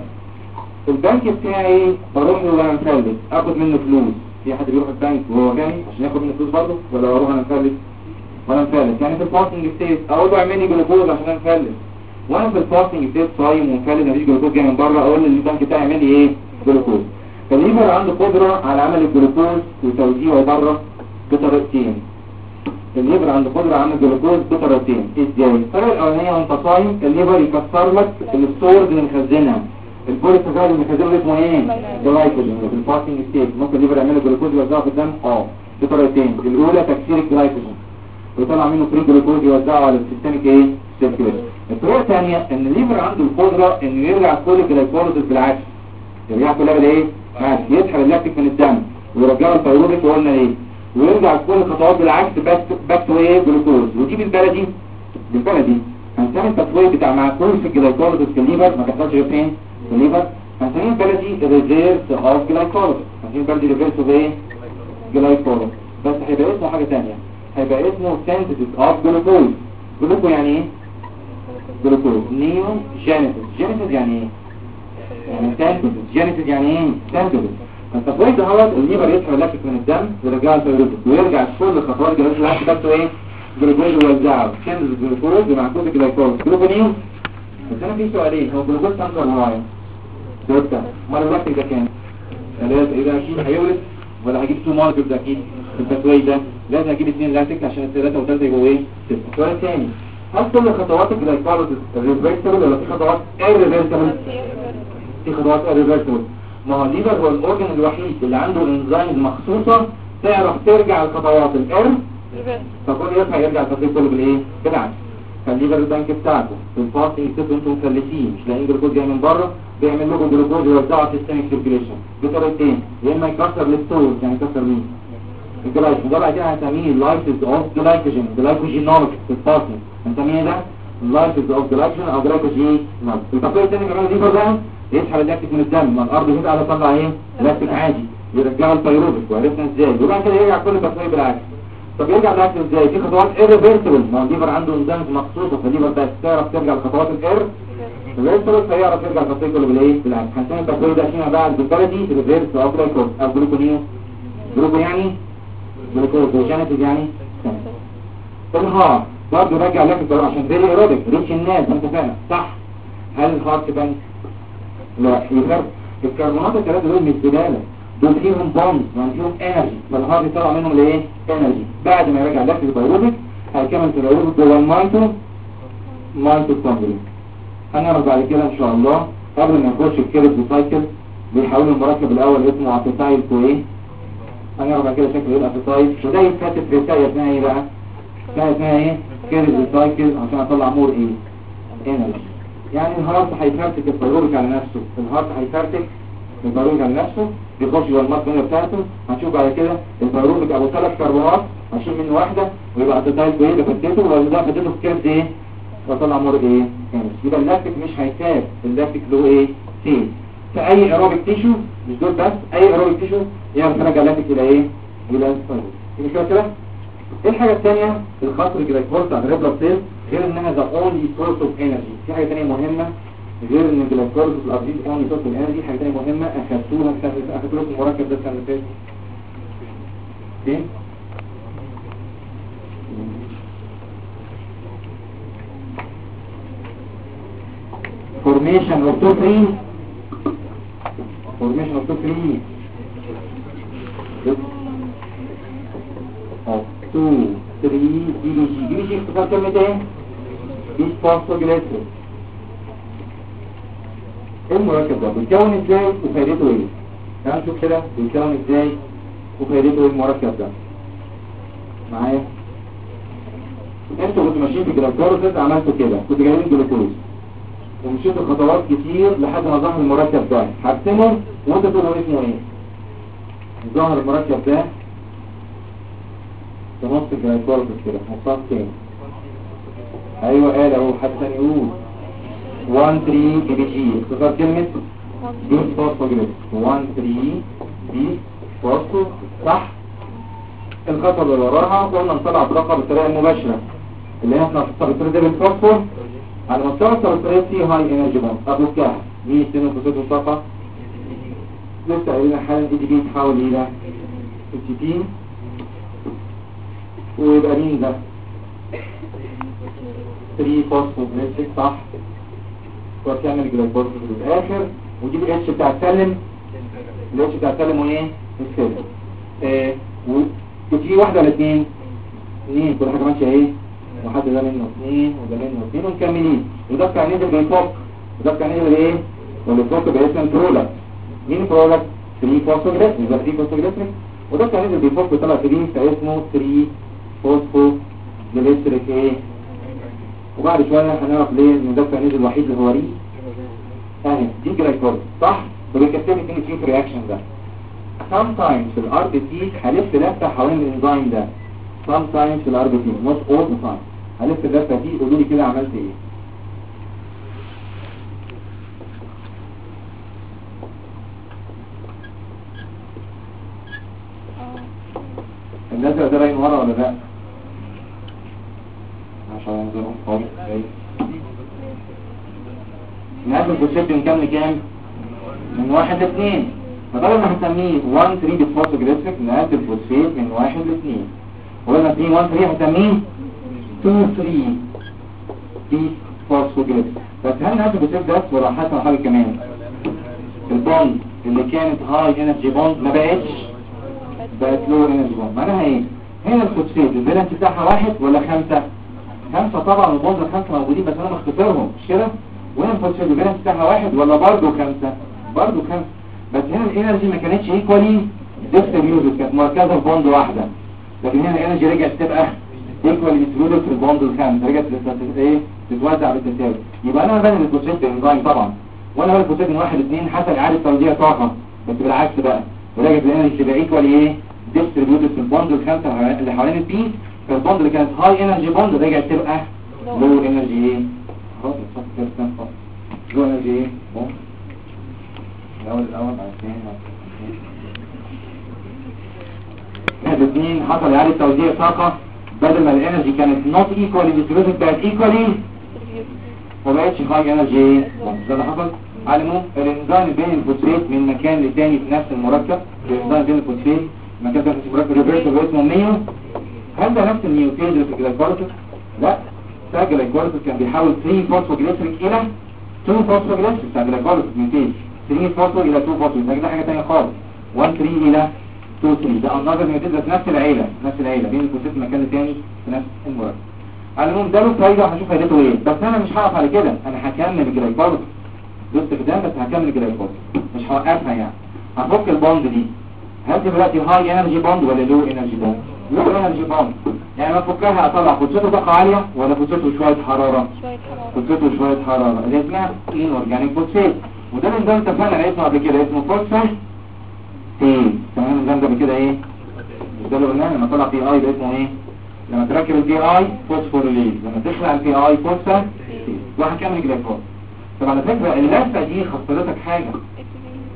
البنك بتاعي بروح له وانا مفلس اخد منه فلوس. في حد بيروح البنك وهو جاي عشان ياخد منه فلوس برضه ولا اروح انا مفلس؟ وانا مفلس يعني في الفاستنج ستيت اقول له اعمل لي جلوكوز عشان انا مفلس، وانا في الفاستنج ستيت صايم ومفلس مفيش جلوكوز جاي من بره اقول للبنك بتاعي اعمل لي ايه؟ جلوكوز. فالليفر عنده قدره على عمل الجلوكوز وتوزيعه بره بطريقتين. الليفر عنده قدره على عمل الجلوكوز بطريقتين. ازاي؟ الطريقه الاولانيه وانت صايم الليفر يكسر لك الستورز اللي مخزنها. البوليساكرايد اللي مخزنه اسمه ايه؟ جلايكوجين. في الفاستنج ستيت ممكن الليفر يعمل له جلوكوز يوزعه في الدم بطريقتين. الاولى تكسير الجلايكوجين ويطلع منه فري جلوكوز يوزعه على السيستميك ايه؟ سيركيوليشن. الطريقه الثانيه ان الليفر عنده القدره انه يرجع كل الجلايكوليسيس بالعكس، يرجع كلها بالايه؟ يسحب اللاكتيك من الدم ويرجعه البيروبيك وقلنا ايه؟ ويرجع كل الخطوات بالعكس باك تو ايه؟ جلوكوز. ودي بالبلدي هنسمي التسويه بتاع معكوس في الجلايكوليسيس في الليفر ما تحصلش غير فين؟ في الليفر. هنسميه البلدي ريفيرس اوف جلايكوليسيس. هنسميه البلدي ريفيرس اوف ايه؟ جلايكوليسيس. بس هيبقى اسمه حاجه ثانيه، هيبقى اسمه سينثيسيس اوف جلوكوز. جلوكوز يعني ايه؟ جلوكوز نيو جينيسيس يعني ايه؟ يعني سينثيسيس. جينيسيس يعني ايه؟ سينثيسيس. فالتفويض ده هو الليفر يسحب اللاكتيك من الدم ويرجعه البيروبيك ويرجع كل خطوات جلوكوز بتاعته ايه؟ جلوكوز ويوزعه. سينثيسيس جلوكوز بمعكوس الجلايكوليسيس. جلوكوز نيو. بس انا في سؤالين، هو جلوكوز كام كربوهيدرات؟ 6. امال اللاكتيك ده كام؟ 3. اذا اكيد هيولد ولا هجيب 2 مولكيولز اكيد في التسويه ده لازم اجيب 2 لاكتيك عشان الثلاثه والثالثه يبقوا ايه؟ 6. السؤال الثاني، هل كل خطوات الجلايكوليسيس ريفيرسبل ولا في خطوات ايرفيرسبل؟ في خطوات ايرفيرسبل. ما هو الليفر هو الاورجن الوحيد اللي عنده انزيمز مخصوصه تعرف ترجع الخطوات فكل يرجع التطبيق كله بالايه؟ بالعكس. فالليفر البنك بتاعته في الفاستنج ستيت وانتم مفلسين مش لاقيين جلوكوز جاي من بره بيعمل لكم جلوكوز ويوزعه في السيستميك سيركيوليشن بطريقتين، يا اما يكسر الستورز يعني يكسر مين؟ الجلايكوجين. ده بعد كده هنسميه لايسيس اوف جلايكوجين، جلايكوجينومكس في الفاستنج هنسميه ده لايسيس اوف جلايكوجين او جلايكوجينومكس. التطبيق الثاني كمان الليفر ده يسحب اللاكتيك من الدم، ما الارض كده على طلع ايه؟ لاكتيك عادي يرجعه البيروبيك وعرفنا ازاي، وبعد كده يرجع كل التسويه بالعكس. طب يرجع بالعكس ازاي؟ في خطوات ايرفيرسبل، ما الليفر عنده انزيمز مخصوصه فالليفر ده تعرف ترجع الخطوات الايرفيرسبل فيعرف يرجع التسويه كله بالايه؟ بالعكس. هنسمي التسويه ده فيما بعد بالبلدي ريفيرس اوف جلايكوز او جلوكونيو. جلوكو يعني جلوكوز وجينيسيس يعني الهارت برضه رجع لاكتيك عشان فيري ايروبيك ريتش الناس انت فاهم صح؟ هل الهارت بنك؟ لا. يفرق الكربونات الثلاثه دول مش زباله، دول فيهم بوند يعني فيهم انرجي، فالهارت يطلع منهم الايه؟ انرجي. بعد ما يرجع لاكتيك بايروبيك هيكمل في الايروبيك جوه الميتوكوندريا. هنعرف بعد كده ان شاء الله قبل ما نخش الكيرب سايكل بيحولوا المركب الاول اسمه ابيتايل تو ايه؟ هنعرف بعد كده شكله ايه الابيتايل، وده يتكتب في رساله اسمها ايه بقى؟ اسمها ايه؟ كيرب سايكل عشان اطلع مور ايه؟ انرجي. يعني الهارت هيفرتك البيروبيك على نفسه، الهارت هيفرتك البيروبيك على نفسه بيخش جوه المصنع بتاعته. هنشوف بعد كده البيروبيك ابو 3 كربونات هنشيل منه واحده ويبقى ابيتايل تو ايه؟ ده فتته وده فتته في كيرب ايه؟ وطلع مور ايه؟ انرجي. يبقى اللاكتيك مش هيساب، اللاكتيك له ايه؟ سي. في اي ايروبيك تيشو مش دول بس، اي ايروبيك تيشو يعمل سنه جلاكتيك الى ايه؟ الى انسفايروس. مش كده؟ ايه الحاجه الثانيه؟ الخطر الجلايكوز بتاع الريد بلاد سيل، غير انها ذا اونلي سورس اوف انرجي. في حاجه ثانيه مهمه غير ان الجلايكوز في الارضيه اونلي سورس اوف انرجي، حاجه ثانيه مهمه اخدتوها في المركب ده السنه اللي فاتت. فين؟ formation of two free formation of two free of 2 3 DBG اختصار كلمة ايه؟ بيس فوسفوجليسرول. المركب ده بيتكون ازاي وفايدته ايه؟ تعالوا نشوف كده بيتكون ازاي وفايدته ايه المركب ده معايا. انتوا كنتوا ماشيين في جلايكوز عملتوا كده، كنتوا جايبين جلوكوز ومشيتوا خطوات كتير لحد ما ظهر المركب ده، هرسمه وانت تقولوا اسمه ايه. ظهر المركب ده في نص الجلايكوز كده، نصات تاني. ايوه قال اهو، حد تاني يقول 1 3 بي بي جي اختصار كلمة بيس فوسفوجليسرول. 1 3 بيس فوسفو صح. الخطوة اللي وراها قلنا نطلع الطاقة بالطريقة المباشرة اللي هي احنا هنحطها ده بالفوسفور على مستوى السلسلات فيه هاي انرجي بوند. ابوكها مين سنو كسوته الطاقة لسه قايلين حالا اي دي بي يتحول الى التيتين ويبقى مين ده 3 فوسفوجليسريك صح. وكامل جلايكوز في الاخر، ودي الاتش بتاع السلم. الاتش بتاع السلم وايه السلم وتيجي واحدة ولا اثنين كل حاجة ماشية ايه، وحد ده منه اثنين وده منه اثنين ومكملين. وده بتاع نزل بيفك وده بتاع نزل ايه، والفك باسم برودكت. مين برودكت؟ 3 فوسفوجليسريك. يبقى 3 فوسفوجليسريك. وده بتاع نزل بيفك وطلع 3 فاسمه 3 فوسفوجليسريك ايه. وبعد شوية هنعرف ليه ان ده بتاع نزل الوحيد اللي هو ري اهي دي جلايكوز صح. وبيكتب لي كلمة رياكشن ده sometimes في الار بي تي هلف لفه حوالين الانزيم ده. sometimes في الار بي تي not all the time هلف اللفه دي. قولوا لي كده عملت ايه. الناس ده باين ورا ولا لا؟ عشان ينظرهم خالص ازاي. نقابل الكونسيبت من كام لكام؟ من 1 ل 2. فطبعا ما هنسميه 1 3 بيسفوسفوجليسريك نقابل الفوسفيت من 1 ل 2. ولما نسميه 1 3 هنسميه 2 3 بيسفوسفوجليسريك. بس هل نقابل الفوسفيت ده ولا حاجه حاجه كمان؟ البوند اللي كانت هاي انرجي بوند ما بقت لو انرجي بوند. معناها ايه؟ هنا الفوسفيت البالانس بتاعها 1 ولا 5؟ 5 طبعا. البوند ال5 موجودين بس انا مختصرهم مش كده. وهنا الفوسفيت البالانس بتاعها 1 ولا برضه 5؟ برضه 5. بس هنا الانرجي ما كانتش ايكوالي ديستريبيوتد، كانت مركزه في بوند واحده. لكن هنا الانرجي رجعت تبقى ايكوالي ديستريبيوتد في البوند الخامس، رجعت ايه تتوزع بالتساوي. يبقى انا بني الفوسفيت انزيم طبعا، وانا بني الفوسفيت من 1 ل 2 حسب اعاده توزيع طاقه، بس بالعكس بقى ورجعت الانرجي تبقى ايكوالي ايه ديستريبيوتد في البوند الخامسه اللي حوالين البي. فالبوند اللي كانت هاي انرجي بوند رجعت تبقى لو انرجي ايه خلاص لو انرجي ايه بوند. الأول الاثنين حصل إعادة توزيع طاقة، بدل ما الانرجي كانت نوت ايكوالي ديستريبيوتد بقت ايكوالي ومبقتش هاي انرجي. ده اللي حصل. علموا الانزيم بين الفوسفيت من مكان لتاني في نفس المركب. الانزيم بين الفوسفيت مكان في المركب ريفيرسل اسمه ميو. هل ده نفس الميوتيز اللي في الجلايكوليسيس؟ لا. بتاع الجلايكوليسيس كان بيحول 3 فوسفوجليسريك الى 2 فوسفوجليسريك. بتاع الجلايكوليسيس ميوتيز 3 فوسفو الى 2 فوسفو. ده حاجه ثانيه خالص. 1 3 الى 2 3. ده انظر ميوتيز في نفس العيله بين الفوسفيت مكان ثاني في نفس المركب. على العموم ده له فايده وهنشوف فايدته ايه. بس انا مش هقف على كده، انا هكمل الجلايكوليسيس باستخدام بس هكمل الجلايكوليسيس مش هوقفها يعني. هفك البوند دي. هل دي دلوقتي هاي انرجي بوند ولا لو انرجي بوند؟ لو انرجي بوند. يعني ما افكها اطلع فوسفيته طاقه عاليه ولا فوسفيته شويه حراره؟ فوسفيته شويه حراره اللي اسمها ان اورجانيك فوسفيت. وده اللي اتفقنا على اسمه قبل كده اسمه فوسفات تمام. النظام ده قبل كده ايه؟ ده اللي قلناه لما طلع بي اي يبقى اسمه ايه؟ لما تركب البي اي فوسفوريليز، لما تخلع البي اي فوسفات وهكمل جلايكوز. طب على فكره اللفه دي خسرتك حاجه.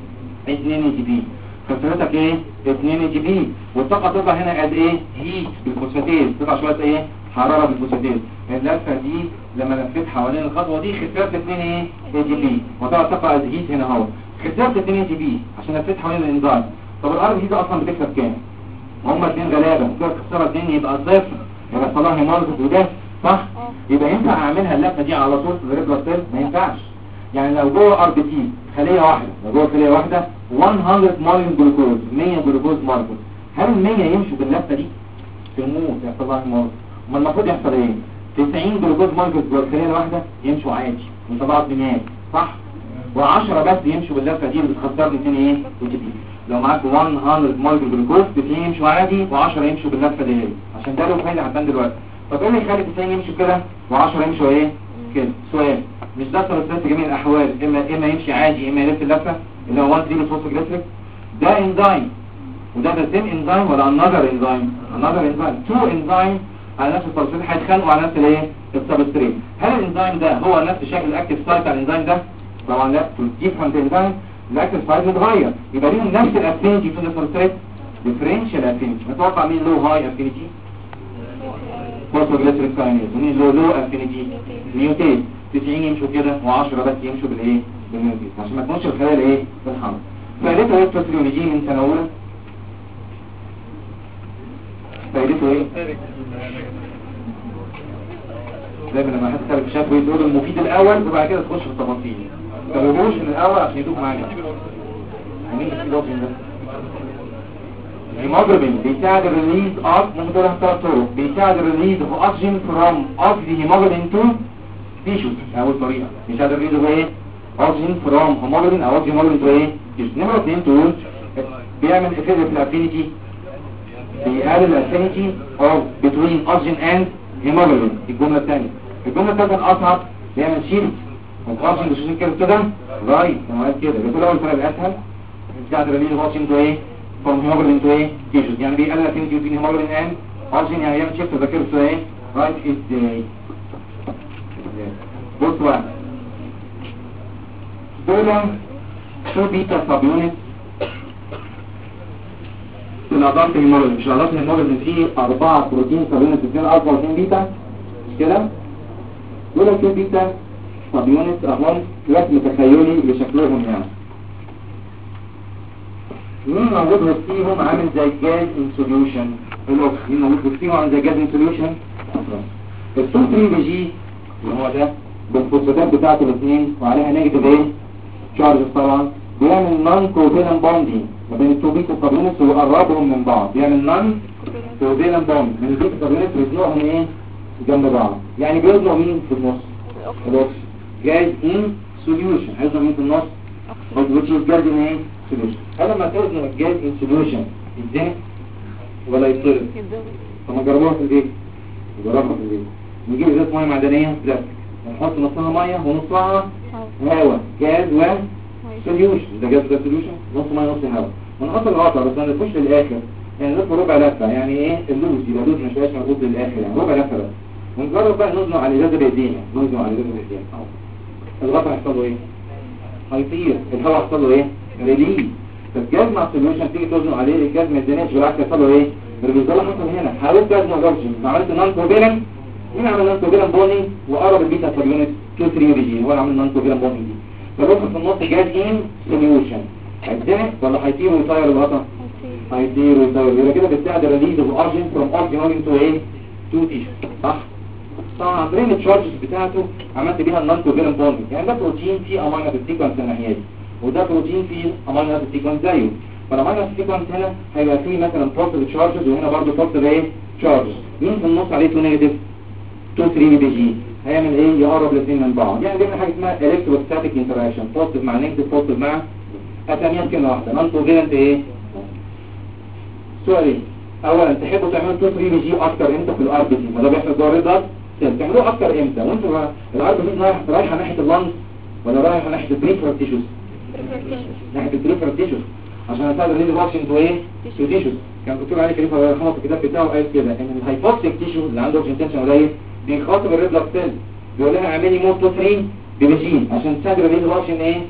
2 اي جي بي. كثرتك ايه 2 اي جي بي، والطاقه تطلع هنا قد ايه هيت بالفوسفاتيز، تطلع شويه ايه حراره بالفوسفاتيز. اللفه دي لما لفيت حوالين الخطوه دي خسرت 2 ايه اي جي بي، وطلع طاقه قد هيت هنا اهو، خسرت 2 اي جي بي عشان لفيت حوالين الانزيم. طب الار بي دي اصلا بتكسب كام؟ هما 2 غلابه، كده خساره 2 يبقى صفر، يبقى صلاح هيماركت وده صح. يبقى ينفع اعملها اللفه دي على طول في الريد بلاد سيل؟ ما ينفعش. يعني لو جوه ار بي تي خليه واحده، لو جوه خليه واحده 100 مولين جلوكوز، 100 جلوكوز ماركر، هل ال 100 يمشوا باللفه دي؟ تموت يحصل لها هيماركت. امال المفروض يحصل ايه؟ 90 جلوكوز ماركر جوه الخليه الواحده يمشوا عادي وطبعا بنات صح، و10 بس يمشوا باللفه دي اللي بتخسرني 2 ايه اي جي بي. لو معاك 100 مولين جلوكوز 90 يمشوا عادي و10 يمشوا باللفه دي، عشان ده له فايده هتبان دلوقتي. طب ايه اللي يخلي 90 يمشوا كده و10 يمشوا ايه كده؟ سؤال، مش ده ثلاث في جميع الاحوال، اما يمشي عادي اما يلف اللفه اللي هو 1 3 فوسفوجليسريك، ده انزيم وده ذا سيم انزيم ولا انذر انزيم؟ انذر انزيم، تو انزيم على نفس التوصيل هيتخانقوا على نفس الايه السبستريت. هل الانزيم ده هو نفس شكل الاكتيف سايت بتاع الانزيم ده؟ طبعا لا، في الديفرنت انزيم الاكتيف سايت متغير، يبقى ليهم نفس الافينيتي في السبستريت، ديفرنشال افينيتي. نتوقع مين له هاي افينيتي؟ فوسفوجليسريك كاينيز. ومين له لو افينيتي؟ ميوتيز. 90 يمشوا كده و10 بس يمشوا بالايه بالميوتيز، عشان ما تكونش الخلايا الايه في الحمض. فقالته ايه الفسيولوجي من سنه اولى؟ فايدته ايه؟ دايما لما حد يسالك شافه يقول المفيد الاول وبعد كده تخش في التفاصيل، ما تقولوش من الاول عشان يدوك معاك. مين السيلوجين ده؟ الهيموجلوبين بيساعد الريليز اوف، ممكن تقول لها ثلاث طرق، بيساعد الريليز اوف اوكسجين فروم اوف ذا هيموجلوبين تو تيشوز، اول طريقه بيساعد الريليز اوف ايه اوكسجين فروم هيموجلوبين او اوكسجين هيموجلوبين تو ايه تيشوز. نمره 2 تقول بيعمل افكت في الافينيتي، بيقلل الافينيتي اوف بتوين اوكسجين اند هيموجلوبين. الجمله الثانيه، الجمله الثالثه الاصعب، بيعمل شيفت الاوكسجين بيشيل كده رايت كده، بيقول اول طريقه الاسهل بيساعد الريليز اوف اوكسجين تو ايه from hemoglobin to ايه tissues، يعني بيقلل affinity between hemoglobin and oxygen، يعني يعمل shift ذاكر to ايه right ازاي. بص بقى دول 2 بيتا سب يونت في الادلت هيموجلوبين، مش الادلت هيموجلوبين فيه 4 بروتين سب يونت، 2 الفا و2 بيتا، مش كده؟ دول 2 بيتا سب يونت اهم رسم تخيلي لشكلهم يعني. مين موجود وسطيهم عامل زي جاز ان سوليوشن؟ الاكسجين موجود وسطيهم عامل زي جاز ان سوليوشن. السو 3 بي جي اللي هو ده بالفوسفاتات بتاعته الاثنين وعليها نيجاتيف ايه تشارجز، طبعا بيعمل نون كوفالنت بوندينج ما بين التو بيتا سبيونتس ويقربهم من بعض، بيعمل نون كوفالنت بوند من البيتا سبيونتس ويزنقهم ايه جنب بعض، يعني بيزنق مين في النص؟ الاكسجين. جاز ان سوليوشن هيزنق مين في النص؟ which is gas in ايه solution. هل لما توزن الجاز in solution يتزنق ولا يطلق؟ طب ما جربوها في البيت، نجربها في البيت، نجيب ازازه ميه معدنيه بلاستيك ونحط نصها ميه ونصها هواء، جاز و سوليوشن، ده جاز وده سوليوشن، نص ميه نص هواء، ونحط الغطا بس ما نلفوش للاخر، يعني نلف ربع لفه، يعني ايه اللوز يبقى لوز مش مربوط للاخر، يعني ربع لفه بس، ونجرب بقى نزنق على الازازه بايدينا، نزنق على الازازه بايدينا اهو. الغطا هيحصل له ايه؟ هيطير، الهواء هيحصل له ايه؟ ريليز. فالجاز مع السوليوشن تيجي توزنه عليه الجاز ما يتزنقش، بالعكس يحصل له ايه؟ ريليز. ده اللي حصل هنا، حاولت ازنق الاكسجين عملت نون كوفالنت. مين عمل نون كوفالنت بوني وقرب البيتا سبيونت 2 3 بي جي، هو اللي عمل نون كوفالنت بوني دي. فالوقت في النص جاز ان سوليوشن هيتزنق ولا هيطير ويطير الغطا؟ هيطير ويطير، يبقى كده بتساعد الريليز اوف اوكسجين فروم اوكسجين تو ايه؟ تو تيشو، صح؟ طبعا عن طريق التشارجز بتاعته عملت بيها النون كوفالنت بوند، يعني ده بروتين فيه امينو اسيد سيكونس الناحيه دي وده بروتين فيه امينو اسيد سيكونس زيه، فالامينو اسيد سيكونس هنا هيبقى فيه مثلا بوزيتيف تشارجز وهنا برضه بوزيتيف ايه تشارجز، مين في النص عليه 2 نيجاتيف 2 3 بي جي، هيعمل ايه؟ يقرب الاثنين من بعض، يعني بيعمل حاجه اسمها الكتروستاتيك انتراكشن، بوزيتيف مع نيجاتيف، بوزيتيف مع اساميها كلمه واحده نون كوفالنت ايه. سؤالين، اولا تحبوا تعملوا 2 3 بي جي اكتر امتى في الار بي سي؟ ما ده بيحصل جوه الريد تعملوه اكتر امتى وانتوا العرض دي رايحه ناحيه اللنج ولا رايحه ناحيه البريفرال تيشوز؟ ناحيه البريفرال تيشوز، عشان اساعد الريد واكسين تو ايه تو تيشوز. كان الدكتور علي كريم الله يرحمه في الكتاب بتاعه قال كده ان الهايبوكسيك تيشو اللي عنده اوكسجين تنشن قليل بيخاطب الريد بلاد سيل بيقول لها اعملي مود 2 3 بيجين عشان تساعد الريد واكسين ايه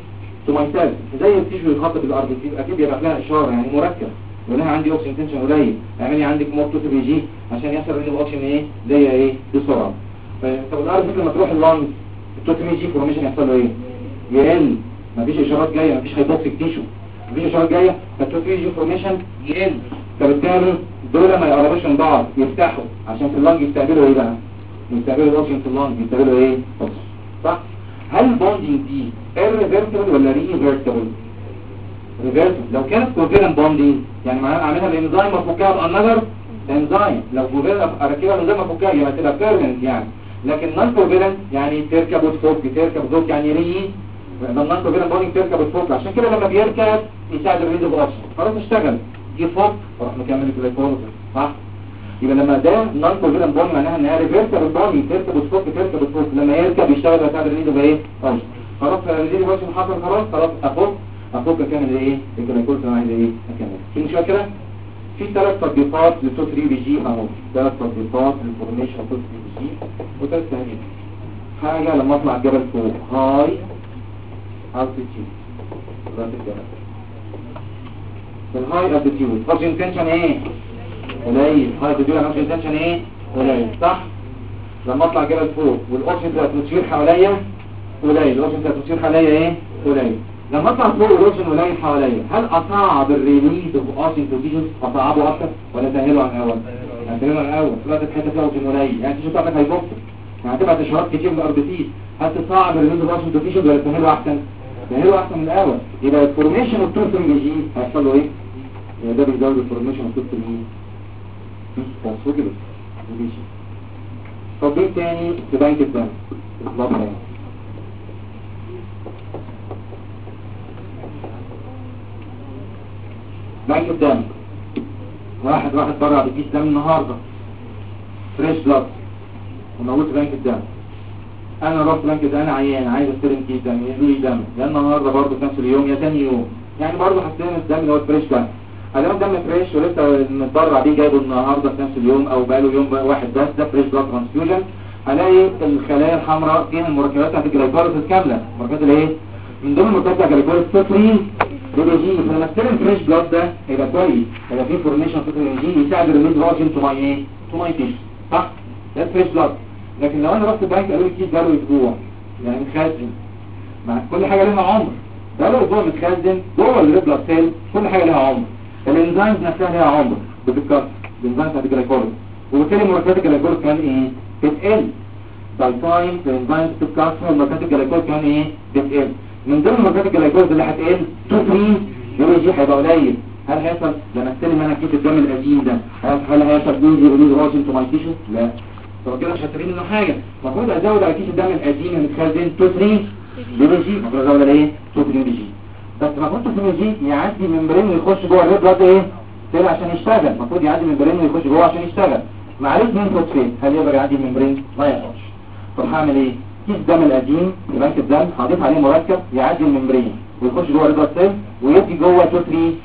تو ماي سيلف، زي التيشو يتحط بالارض اكيد بيبقى لها اشاره يعني مركب، يقول لها عندي اوكسجين تنشن قليل، اعملي عندك موت تو بي جي عشان يحصل ان الاوكسجين ايه زي ايه بسرعه. طب الارض لما تروح اللانج التو بي جي فورميشن يحصل له ايه؟ يقل، مفيش اشارات جايه، مفيش هايبوكسيك تيشو، مفيش اشارات جايه، فالتو بي جي فورميشن يقل، فبالتالي دول ما يقربوش من بعض يفتحوا عشان في اللانج يستقبلوا ايه بقى؟ يستقبلوا الاوكسجين في اللانج، يستقبلوا ايه؟ اوكسجين، صح؟ هل البوندنج دي irreversible ولا reversible؟ reversible. لو كانت covalent bonding يعني معناها اعملها الانزيم مفكها بانذر انزيم، لو covalent اركبها الانزيم مفكها يبقى تبقى permanent يعني، لكن non covalent يعني تركب وتفك، تركب وتفك يعني non covalent bonding تركب وتفك، عشان كده لما بيركب يساعد الريليز اوف اوكسجين، خلاص اشتغل يفك وراح مكمل الجلايكوليسيس، صح؟ يبقى لما ده non covalent bonding معناها انها reversible bonding تركب وتفك تركب وتفك، لما يركب يشتغل ويساعد الريليز اوف ايه؟ اوكسجين. خلاص الريليز اوف اوكسجين حصل، خلاص افك اكمل ايه؟ الجلايكوليسيس انا عايز ايه؟ اكمل. في مشكله كده؟ في 3 تطبيقات للتو 3 بي جي اهو، 3 تطبيقات للفورميشن اوف 3 بي جي وثلاث تهديد. حاجه لما اطلع الجبل فوق هاي التيتيود، راس الجبل في الهاي التيتيود اوكسجين تنشن ايه؟ قليل، هاي التيتيود اوكسجين تنشن ايه؟ قليل، صح؟ لما اطلع جبل فوق والاوكسجين الاتموسفير حواليا قليل، الاوكسجين الاتموسفير حواليا ايه؟ قليل. لما اطلع فوق الاوكسجين قليل حواليا، هل اصعب الريليز اوف اوكسجين تو تيشوز، اصعبه اكتر ولا سهله عن الاول؟ سهله عن الاول، طلعت الحته فيها اوكسجين قليل يعني التيشو بتاعتك هيبوكس، يعني هتبقى تشارات كتير من الار بي سي، هل تصعب الريليز اوف اوكسجين تو تيشوز ولا سهله احسن؟ سهله احسن من الاول. يبقى الفورميشن اوف 2 3 جي هيحصل له ايه؟ ده بيزود الفورميشن اوف 2 3 فوسفوجلوس وبيجي. تطبيق تاني في بنك الدم البلاد بانك. بنك الدم واحد برع بكيس دم النهارده فريش بلاد وموجود في بنك الدم، انا رحت بنك الدم، انا عيان عايز استلم كيس دم، يدوا لي دم يا النهارده برضه في نفس اليوم يا ثاني يوم، يعني برضه هستلم الدم اللي هو الفريش دم. ادام دم فريش ولسه متبرع بيه جايبه النهارده في نفس اليوم او بقاله يوم واحد بس، ده فريش بلاد ترانسفيوجن. هلاقي الخلايا الحمراء فيها المركبات بتاعت الجلايكوليسيس كامله، المركبات اللي ايه؟ من ضمن المركبات بتاعت الجلايكوليسيس صفرين بيجي، فلما استلم فريش بلاد ده هيبقى كويس، هيبقى فيه فورميشن صفر يساعد الريليز اوكسجين تو ماي ايه؟ تو ماي تيشو، صح؟ ده فريش بلاد. لكن لو انا رحت البنك قالوا لي كيس بقاله اسبوع يعني متخزن، مع كل حاجه لها عمر، بقاله اسبوع متخزن جوه الريد بلاد سيل، كل حاجه لها عمر، الانزيمز نفسها لها عمر بتتكسر، الانزيمز بتاعت الجلايكوليسيس، وبالتالي مركبات الجلايكوليسيس كمان ايه؟ بتقل. باي تايم الانزيمز بتتكسر ومركبات الجلايكوليسيس كمان ايه؟ بتقل. من ضمن مركبات الجلايكوليسيس اللي هتقل 2 3 يجي هيبقى قليل. هل هيحصل لما استلم انا كيس الدم القديم ده هل هيحصل جزء ريليز اوكسجين تو ماي تيشو؟ لا. طب كده مش هستفيد منه حاجه، المفروض ازود على كيس الدم القديم المتخزن 2 3 بي، المفروض ازود على ايه؟ 2 3 بي، بس المفروض 2 3 بي يعدي ممبرين ويخش جوه الريد بلاد ايه؟ سيل عشان يشتغل، المفروض يعدي ممبرين ويخش جوه عشان يشتغل. معلش مين فوسفيت هل يقدر يعدي الممبرين؟ ما يقدرش. طب هعمل ايه؟ كيس الدم القديم في بنك الدم هضيف عليه مركب يعدي الممبرين ويخش جوه الريد بلاد سيل ويدي جوه 2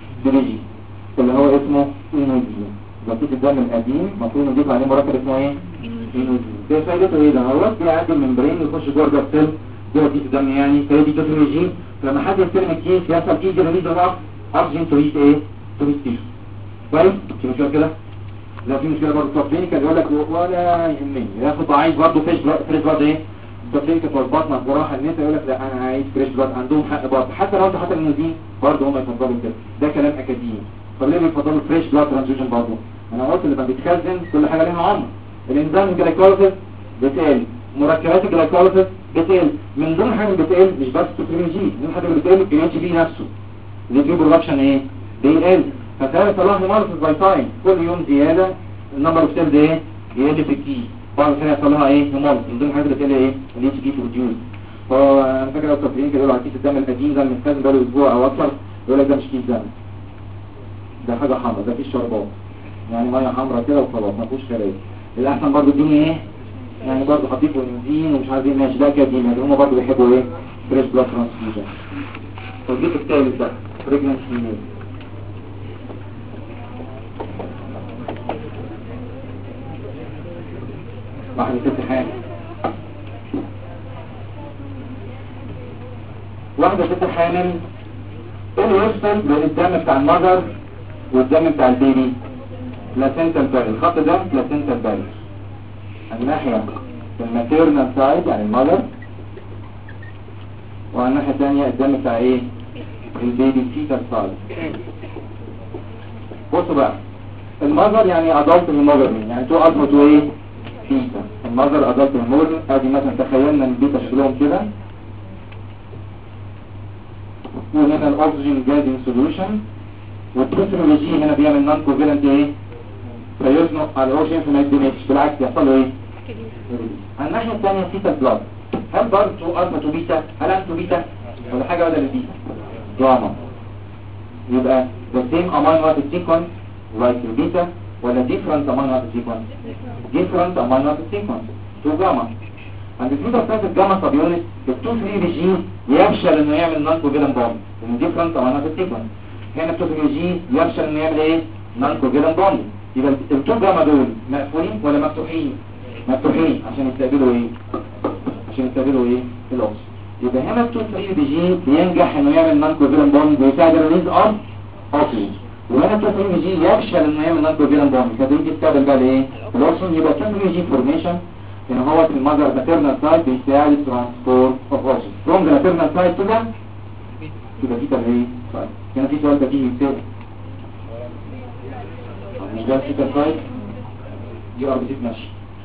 3 بي اللي هو اسمه اينوزين. يبقى كيس الدم القديم المفروض نضيف عليه مركب اسمه ايه؟ اينوزين. ده فايدته ايه ده؟ هو بيعدي الممبرين ويخش جوه الريد سيل جوه كيس الدم يعني فيدي 2 3 جي، فلما حد يستلم الكيس يحصل ايجي ريليز اوف اوكسجين تو ريت ايه؟ تو ريت تيشو. كويس؟ في مشكله كده؟ لا في مشكله برضه. طب كلينيكال يقول لك ولا يهمني ياخد عايز برضه فريش بلاد ايه؟ طب كلينيكال والبطنه وراحه ان انت يقول لك لا انا عايز فريش بلاد، عندهم حق برضه حتى لو انت حاطط الموزين برضه هم يفضلوا كده، ده كلام اكاديمي. طب ليه بيفضلوا فريش بلاد ترانزيشن برضه؟ انا قلت لما بيتخزن كل حاجه لها عمر، الانزيم الجلايكوليسيس بتقل، مركبات الجلايكوليسيس بتقل، من ضمن حاجه بتقل مش بس سوبرين جي، من حاجه بتقل الاتش بي نفسه، الاتش بي برودكشن ايه؟ بيقل، فسهل صلاح هيموليسيس باي تايم، كل يوم زياده النمبر اوف سيلز ايه؟ يقل في الكي، بعد كده يحصل لها ايه؟ هيموليسيس، من ضمن حاجه بتقل ايه؟ الاتش بي بروديوس. فانا فاكر لو التفريق كده يقولوا على كيس الدم القديم ده المتخزن بقاله اسبوع او اكتر، يقول لك ده مش كيس دم، ده حاجه حمراء، ده فيه شربات يعني ميه حمراء كده وخلاص ما فيهوش خلايا. الاحسن برضه اديني ايه؟ يعني برضه هضيفوا انزيم ومش عارف ايه، ماشي ده كدين، يعني هم برضه بيحبوا ايه؟ فريش بلاد ترانسفيوجن. التطبيق الثالث ده بريجننسي ميل. واحد ست حاجة واحده ست حامل ايه اللي يفصل بين الدم بتاع المذر والدم بتاع البيبي؟ بلاسنتال بارير. الخط ده بلاسنتال بارير الناحيه الماتيرنال سايد يعني المذر، وعلى الناحيه الثانيه الدم بتاع ايه؟ البيبي فيتال سايد. بصوا بقى المذر يعني ادلت هيموجلوبين، يعني تو ادلت وايه؟ بيتا. المذر ادلت هيموجلوبين. ادي مثلا تخيلنا ان البيتا شكلهم كده، وهنا الاكسجين جاز ان سوليوشن، والتكنولوجي هنا بيعمل نون كوفالنت ايه؟ فيزنق على الاوكسجين فما يدمجش، بالعكس يحصل له ايه؟ على الناحيه الثانيه فيتا بلاد. هل برضه الفا تو بيتا؟ هل انتو بيتا ولا حاجه بدل البيتا؟ جاما. يبقى the same amino acid sequence like البيتا ولا different amino acid sequence؟ different amino acid sequence تو جاما. عند البيتا بتاعت الجاما سب يونت ال 2 3 بي جي يفشل انه يعمل نون كوفالنت بوند لان different amino acid sequence. هنا ال 2 3 بي جي يفشل انه يعمل ايه؟ نون كوفالنت بوند. يبقى ال 2 جاما دول مقفولين ولا مفتوحين؟ مفتوحين عشان يستقبلوا ايه؟ عشان يستقبلوا ايه؟ الاكسجين. يبقى هنا ال 2 3 بي جي بينجح انه يعمل نون كوفالنت بوند ويساعد الريليز اوف اوكسجين، وهنا ال 2 3 بي جي يفشل انه يعمل نون كوفالنت بوند فبيجي يستقبل بقى الايه؟ الاكسجين. يبقى 2 3 بي جي فورميشن ان هو في المذر ماتيرنال سايد بيساعد الترانسبورت اوف اوكسجين فروم ذا ماتيرنال سايد تو ذا يبقى في ترهيب. طيب هنا في سؤال بديهي يتسال، مش ده في سايد دي ار بي سي ماشي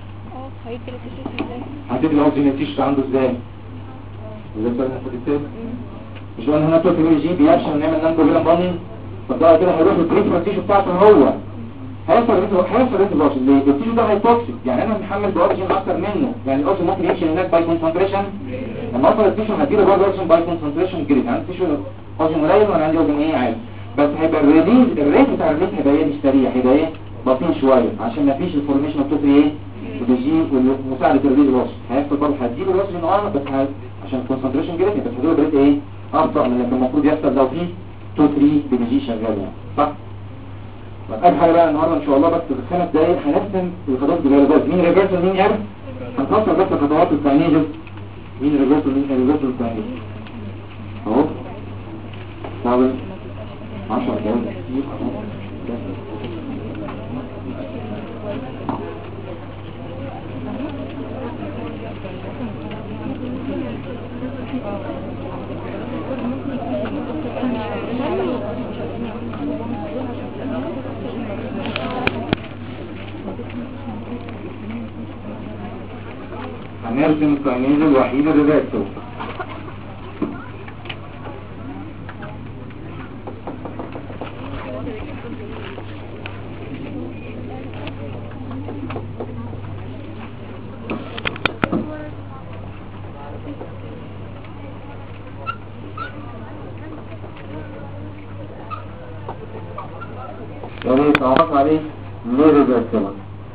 هتدي الاوكسجين التيشرت عنده ازاي؟ وده السؤال المفروض يتسال. مش قلنا هنا 2 3 جي بيفشل نعمل نون كوفالنت بوندنج؟ طب ده كده هيروح البريفرال تيشو بتاعته هو هيحصل ريزولوشن ليه؟ التيشو ده هيتوكسيك، يعني انا محمل باوكسجين اكتر منه، يعني الاوكسجين ممكن يمشي هناك باي كونسنتريشن. لما اوصل التيشو هديله برضه اوكسجين باي كونسنتريشن جريد، يعني التيشو اوكسجين قليل وانا عندي اوكسجين ايه عالي، بس هيبقى الريليز الريت بتاع الريت هيبقى ايه؟ مش سريع، هيبقى ايه؟ بطيء شويه عشان ما فيش الفورميشن اوف ايه؟ بيجي ومساعده الريليز الاوكسجين هيحصل برضه هديله الاوكسجين بس عشان الكونسنتريشن جريد بس هديله بريت ايه؟ ابطا من اللي المفروض يحصل لو في 2 3 بيجي شغال يعني صح؟ اول حاجه بقى النهارده ان شاء الله بس في 5 دقايق هنرسم الخطوات الجايه. مين ريفرسال مين ايرور؟ هنفصل بس الخطوات الكاينيزز. مين ريفرسال مين ريفرسال الكاينيزز اهو فاضل 10 دقايق كتير اهو. هنرسم الكاينيز الوحيد الريفرسال. يعني تعرف عليه ليه ريفرسال؟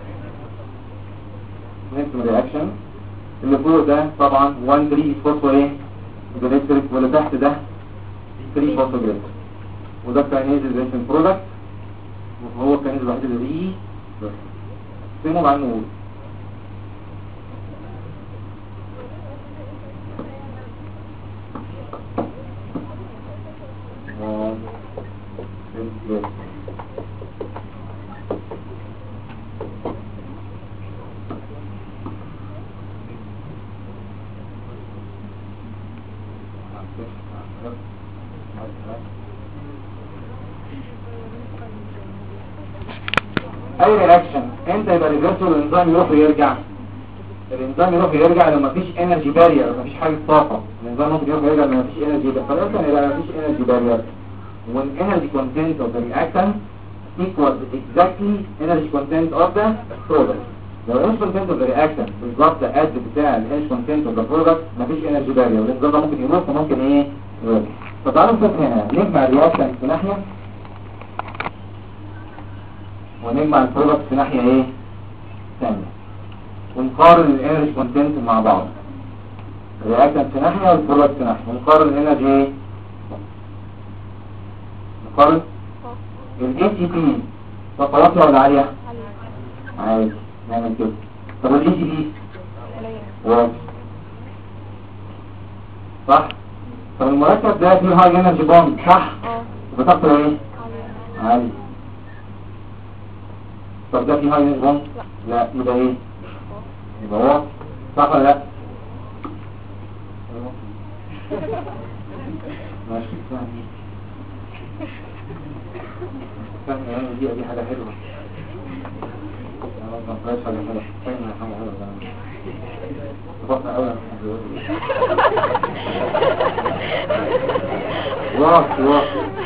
نرسم رياكشن اللي فوق ده طبعا 1 3 فوسفور ايه؟ جليسريك، واللي تحت ده 3 فوسفور جليسريك، وده كاينيز الريشن برودكت وهو الكاينيز الوحيد اللي ليه بس سموه بعد نقول اي رياكشن امتى يبقى ريفرسال الانزيم يروح ويرجع؟ الانزيم يروح ويرجع لما مفيش انرجي بارير، مفيش حاجه طاقه. الانزيم ممكن يروح ويرجع لما مفيش انرجي بارير، فالانسان يبقى مفيش انرجي بارير والانرجي كونتنت اوف ذا رياكشن equals exactly energy content of the product. لو الانرجي كونتنت اوف ذا رياكشن بالظبط قد بتاع الانرجي كونتنت اوف ذا برودكت مفيش انرجي بارير، الانزيم ده ممكن يروح وممكن ايه يروح. فتعالوا نشوف هنا نجمع الرياكشن في ناحيه ونجمع البرودكت في ناحية ايه ثانية ونقارن الانرجي كونتنت مع بعض. الرياكشن في ناحية والبرودكت في ناحية ونقارن الانرجي ايه نقارن الاي تي بي طاقة ولا عالية؟ عالية. نعمل كده. طب الاي تي بي واطي صح؟ طب المركب ده فيه هاي انرجي بوند صح؟ بطاقته ايه؟ عالي. طب ده فيه هاي انرجي بوند؟ لا. يبقى ايه؟ يبقى هو صح ولا لا؟ ماشي فاهم يعني دي حاجة حلوة. ما فيهاش حاجة حلوة. فاهم حاجة حلوة. بطنة أوي واحد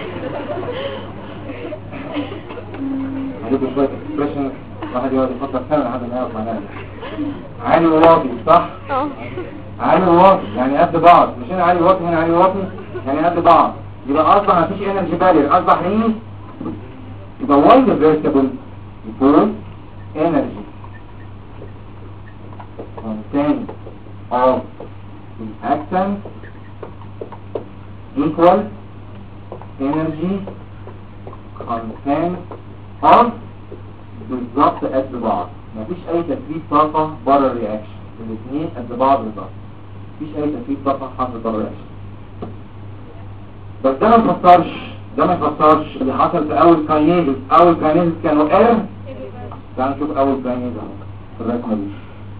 هديكوا شوية اكسبريشن واحد يقعد يفكر سنة لحد ما يعرف معناها. عالي وواطي صح؟ عالي وواطي يعني قد بعض. مش هنا عالي وواطي هنا عالي وواطي يعني قد بعض. يبقى أصبح مفيش انرجي بارير. أصبح ايه؟ يبقى وايد ريفرسبل يكون انرجي content of reactant equal energy content of بالظبط قد بعض. مفيش اي تفريط طاقة بره الرياكشن. الاثنين قد بعض بالظبط. مفيش اي تفريط طاقة حصل بره الرياكشن. بس ده ما يفسرش اللي حصل في اول كاينيز كانوا اير. تعالوا نشوف اول كاينيز اهو في الرسمة دي.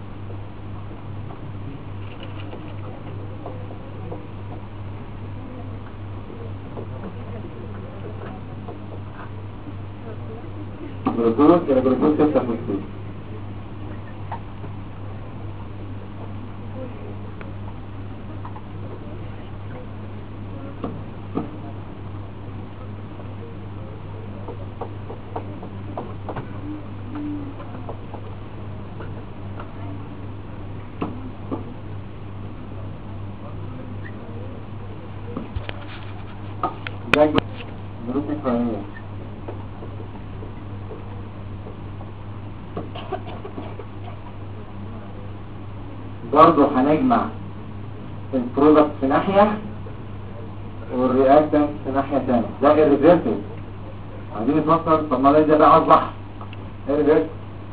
جلوكوز 6 فوسفات. ده جلوكوز ثانية. برضو هنجمع البرودكت في ناحية والرياكتنت في ناحية ثانية. ده الريفيرسل. عايزين نفكر طب ما ده بقى اصبح الريفيرسل.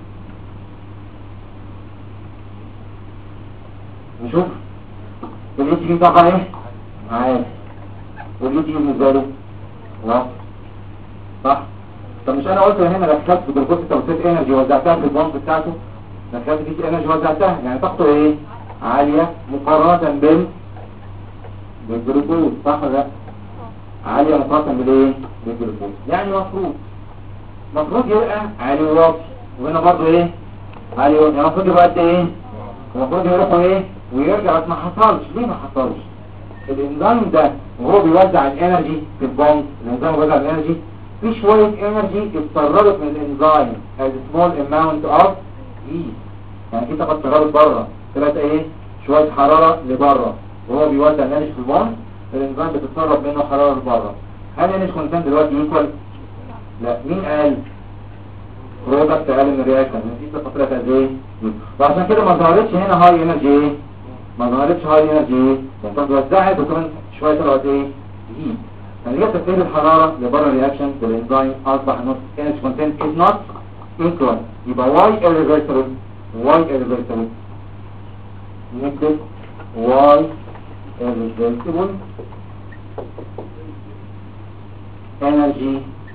نشوف الاتش بي طاقة ايه؟ عادي. والاتش بي بالنسبة له واضح صح؟ طب مش انا قلت هنا دخلت بالجلوكوز توصيل انرجي وزعتها في البامب بتاعته. دخلت فيه انرجي وزعتها يعني طاقته ايه؟ عالية مقارنة بالجلوكوز صح ولا لا؟ عالية مقارنة بالايه؟ بالجلوكوز. يعني مفروض يبقى عالي وواطي. وهنا برضو ايه؟ عالي وواطي. يعني المفروض يبقى قد ايه؟ المفروض يروحوا ايه؟ ويرجع. بس ما حصلش. ليه ما حصلش؟ الانزيم ده وهو بيوزع الانرجي في البامب. الانزيم بيوزع الانرجي في شوية انرجي اتسربت من الانزيم as small amount of heat. يعني في طاقة اتسربت بره طلعت ايه؟ شوية حرارة لبره. وهو بيوزع الانرجي في البامب الانزيم بتتسرب منه حرارة لبره. هل الانرجي كونتنت دلوقتي ايكوال؟ لا. مين قال؟ برودكت اقل من الرياكشن. في طاقة طلعت قد ايه؟ وعشان كده ما ظهرتش هنا هاي انرجي ايه؟ ما ظهرتش هاي انرجي ايه؟ يعني وزعت وكمان شوية طلعت ايه؟ هيت. يعني جت تفريغ الحرارة لبره الرياكشن بالانزيم اصبح انه energy content is not equal. يبقى why irreversible نكتب why irreversible energy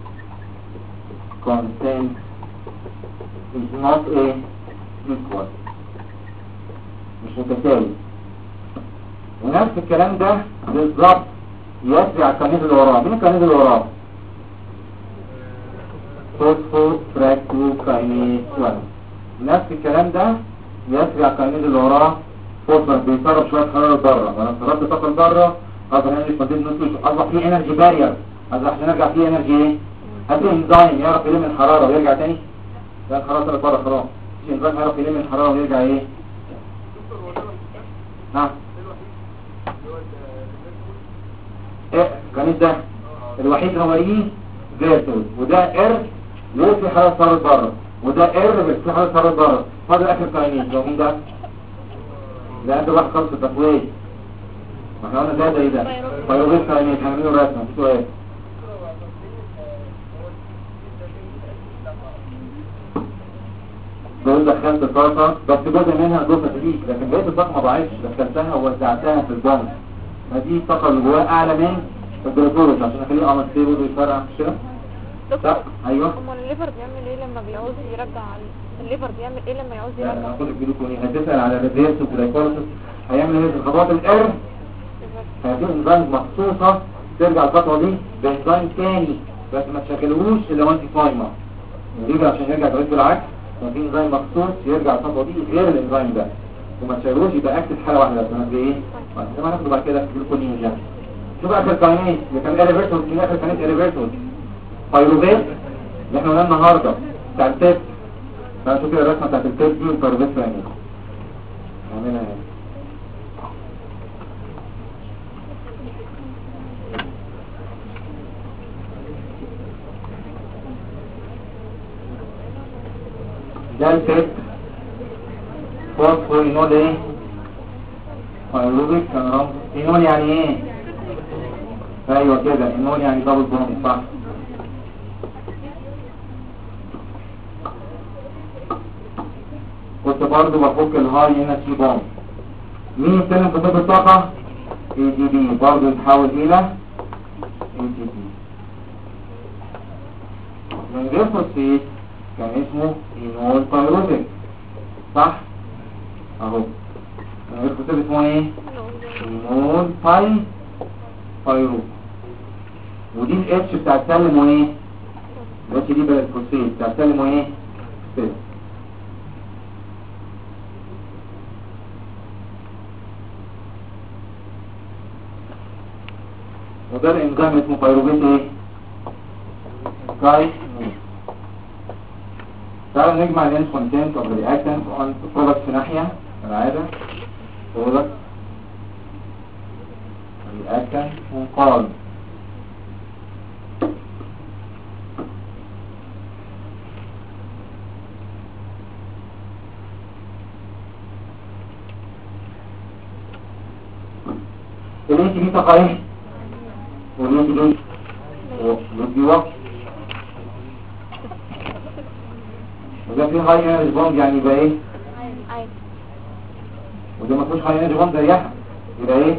content is not equal. مش متساوي. ونفس الكلام ده بالظبط يسري على الكنيز اللي وراه. مين الكنيز اللي وراه؟ فوسفوفراكتوكاينيز 1. نفس الكلام ده يسري على الكنيز اللي وراه. فوسفور بيسرب شويه حراره بره. وانا سربت طاقه بره اصبح انرجي كونتنت نص. اصبح فيه انرجي بارير. اصبح عشان ارجع فيه انرجي ايه؟ هاتوا انزيم يعرف يلم الحراره ويرجع تاني. ده الحراره طلعت بره خلاص. في انزيم يعرف يلم الحراره ويرجع ايه؟ نعم. الكنيز ده الوحيد هو ايه؟ فيرتول. وده ار ليه في حراره صارت بره. وده ار بس في حراره صارت بره. فاضل اخر كنيز لو مين ده؟ ده انت واحد خلص التقويت. ما احنا قلنا ده ايه ده؟ فيروبيت كنيز. هنعمله رسمه. في سؤال دول دخلت طاقه بس جزء منها جزء ليك. لكن بقيت الطاقه ما ضاعتش. دخلتها ووزعتها في البنك ما دي الطاقة اللي جواه اعلى من الجلوكوز عشان اخليه انستيبل ويفرقع مش كده؟ دكتور ايوه امال الليفر بيعمل ايه لما بيعوز يرجع الليفر بيعمل ايه لما يعوز يرجع؟ هاخد الجلوكوني هتسأل على الريفيرس والجلايكوليسيس هيعمل ايه في الخطوات الار؟ هيجيب انزيم مخصوصة ترجع الخطوة دي بانزيم تاني بس ما تشغلهوش الا وانت صايمة يجي عشان يرجع جلوكوز بالعكس ففي انزيم مخصوص يرجع الخطوة دي غير الانزيم ده وما تشغلوش يبقى اكتب حالة واحدة بس انا ايه؟ بعد كده هناخد بعد كده الجلوكوني ده شوف اخر كاينيز اللي كان اليفيرتوس في اخر كاينيز اليفيرتوس بايروفيت اللي احنا قلنا النهارده بتاع التيب بقى شوف كده الرسمه بتاعت التيب دي والبايروفيت فاهمين نعملها اهي ده التيب فوسفورينول ايه بايروفيت كان رمز اينول يعني ايه ايوه كده اينول يعني دبل بوند صح كنت برضه بفك الهاي هنا سي بوند مين يتكلم في طب الطاقة اي دي بي برضه يتحول الى اي دي بي من غير فوسفيت كان اسمه اينول بايروفيت صح اهو من غير فوسفيت اسمه ايه اينول بايروفيت ودي الاتش بتاع سلم وايه الاتش دي بقى الفوسفيت بتاع سلم وايه فوسفيت وده الانزيم اسمه بايروفيت ايه كاي تعالوا نجمع الانس كونتنت اوف رياكتنت اون برودكت في ناحيه كالعاده برودكت رياكتنت ونقارن الانس دي تقايم والانس دي ودي وقت وده فيه هاي انرجي بوند يعني يبقى ايه عادي وده ما فيهوش هاي انرجي بوند زيها يبقى ايه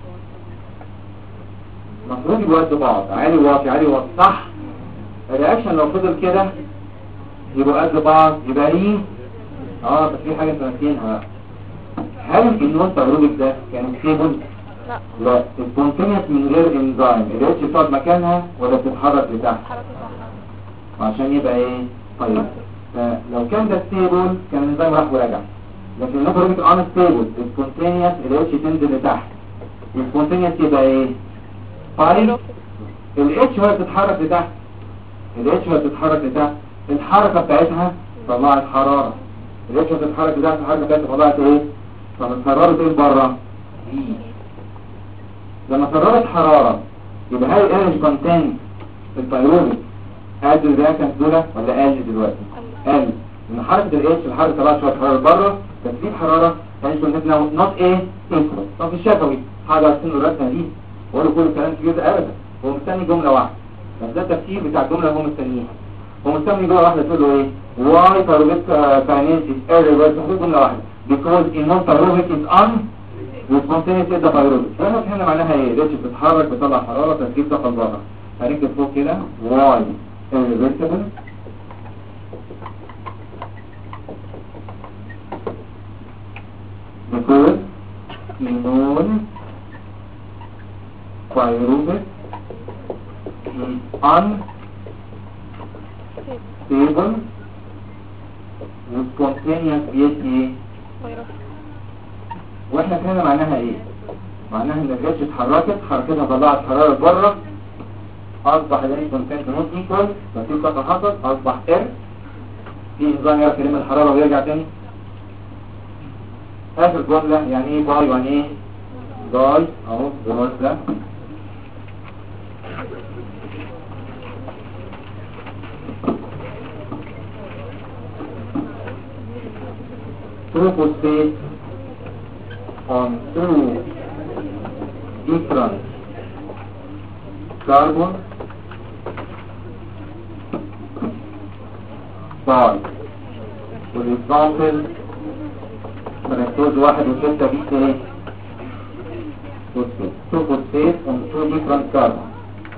المفروض يبقوا قد بعض عالي واطي عالي واطي صح الرياكشن لو فضل كده يبقوا قد بعض يبقى ايه بس في حاجه انتوا ناسيينها هل النون بايروفيك ده كان ستيبل لا سبونتينيوس من غير انزيم الاتش بتقعد مكانها ولا بتتحرك لتحت عشان يبقى ايه طيب فلو كان ده ستيبل كان الانزيم راح ورجع لكن لو بايروفيك ان ستيبل سبونتينيوس الاتش تنزل لتحت السبونتينيوس يبقى ايه طيب الاتش وهي بتتحرك لتحت الاتش وهي بتتحرك لتحت الحركه بتاعتها طلعت حراره الاتش وهي بتتحرك لتحت الحركه بتاعتها طلعت ايه طب اتحررت ايه بره لما قررت حرارة يبقى هل الانرجي كونتنت في البايروفيك قد الرياكتنت دول ولا قل دلوقتي؟ قل ان حركة الاتش الحركة طلعت شوية حرارة بره بس في حرارة الانرجي كونتنت نوت ايه ايكوال طب في الشفوي حاجة عشان الرسمة دي وقالوا كل الكلام كبير ده ابدا هو مستني جملة واحدة بس ده التفسير بتاع الجملة اللي هو مستنيها هو مستني جملة واحدة تقول له ايه واي بايروفيك كاينيسيس ايرور جملة واحدة because in non pyruvic is on والسبونتينيوس ده بايروفيك فاحنا فهمنا معناها ايه الاتش بتتحرك بتطلع حراره تركيب طاقه بره هنكتب فوق كده واي irreversible because non pyruvic is unstable والسبونتينيوس بيدي واحنا فهمنا معناها ايه معناها ان الاتش اتحركت حركتها طلعت حراره بره اصبح الانرجي كونتنت نوت ايكوال مفيش طاقه حصل اصبح ار في انزيم يعرف يلم الحراره ويرجع تاني اخر جمله يعني ايه باي يعني ايه باي اهو الرول ده phosphate on two different carbon by والإكزامبل فرنتوز 1 و6 بيت ايه phosphate. 2 phosphate on 2 different carbons.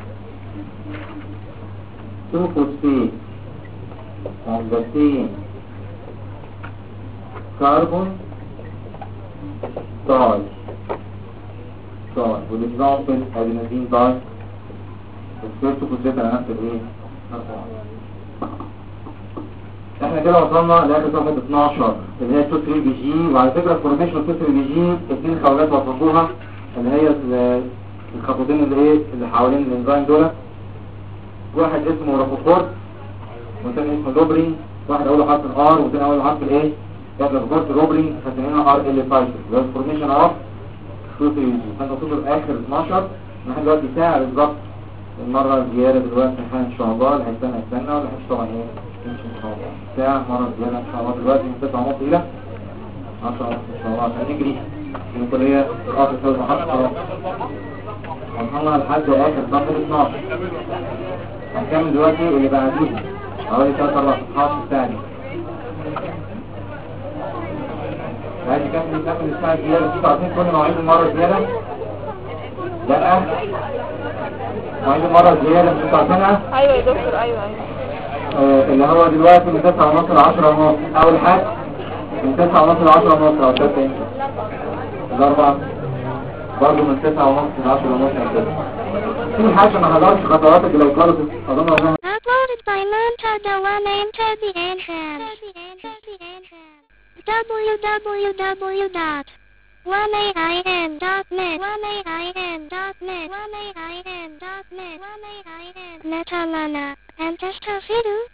2 phosphate on the same carbon die. والexample adenosine die. phosphate 2 phosphate على نفس الايه؟ احنا كده وصلنا لاخر صفحه 12 اللي هي 2 3 بي جي. وعلى فكره الفورميشن 2 3 بي جي اثنين خواجات وصفوها اللي هي الخطوتين اللي حوالين الانزيم دول. واحد اسمه رابوفورت والثاني اسمه دوبرين. واحد اول حرف الار والثاني اول حرف الايه؟ رابوفورت دوبرين فسميناها ار ال 5 اللي هو الفورميشن اوف 2 3 بي جي. فانت وصلت لاخر 12 لحد دلوقتي ساعه بالظبط. المره الزياده دلوقتي ان شاء الله اللي هيستنى واللي هيمشي طبعا ايه؟ يمشي ان شاء الله ساعه مره زياده ان شاء الله دلوقتي من 9:30 الى 10:30 ان شاء الله عشان نجري في الكليه اخر ثلاث محاضرات. وصلنا لحد اخر صفحه 12. هنكمل دلوقتي اللي بعديه حوالي 3-4 صفحات الثانيه. عايز نكمل الساعه الزياده. انتوا عارفين كل مواعيد المره زياده؟ لا مواعيد المره زياده مش عارفينها؟ ايوه يا دكتور ايوه اللي هو دلوقتي من 9:30 ل 10:30. اول حاجه من 9:30 ل 10:30 او 3 الاربعه برضه من 9:30 ل 10:30. في حاجه ما حضرتش خطوات الجلايكوليسيس اظن انها Uploaded by Monta Dewan into the entrance. www.1ain.net Metalana and Testafidu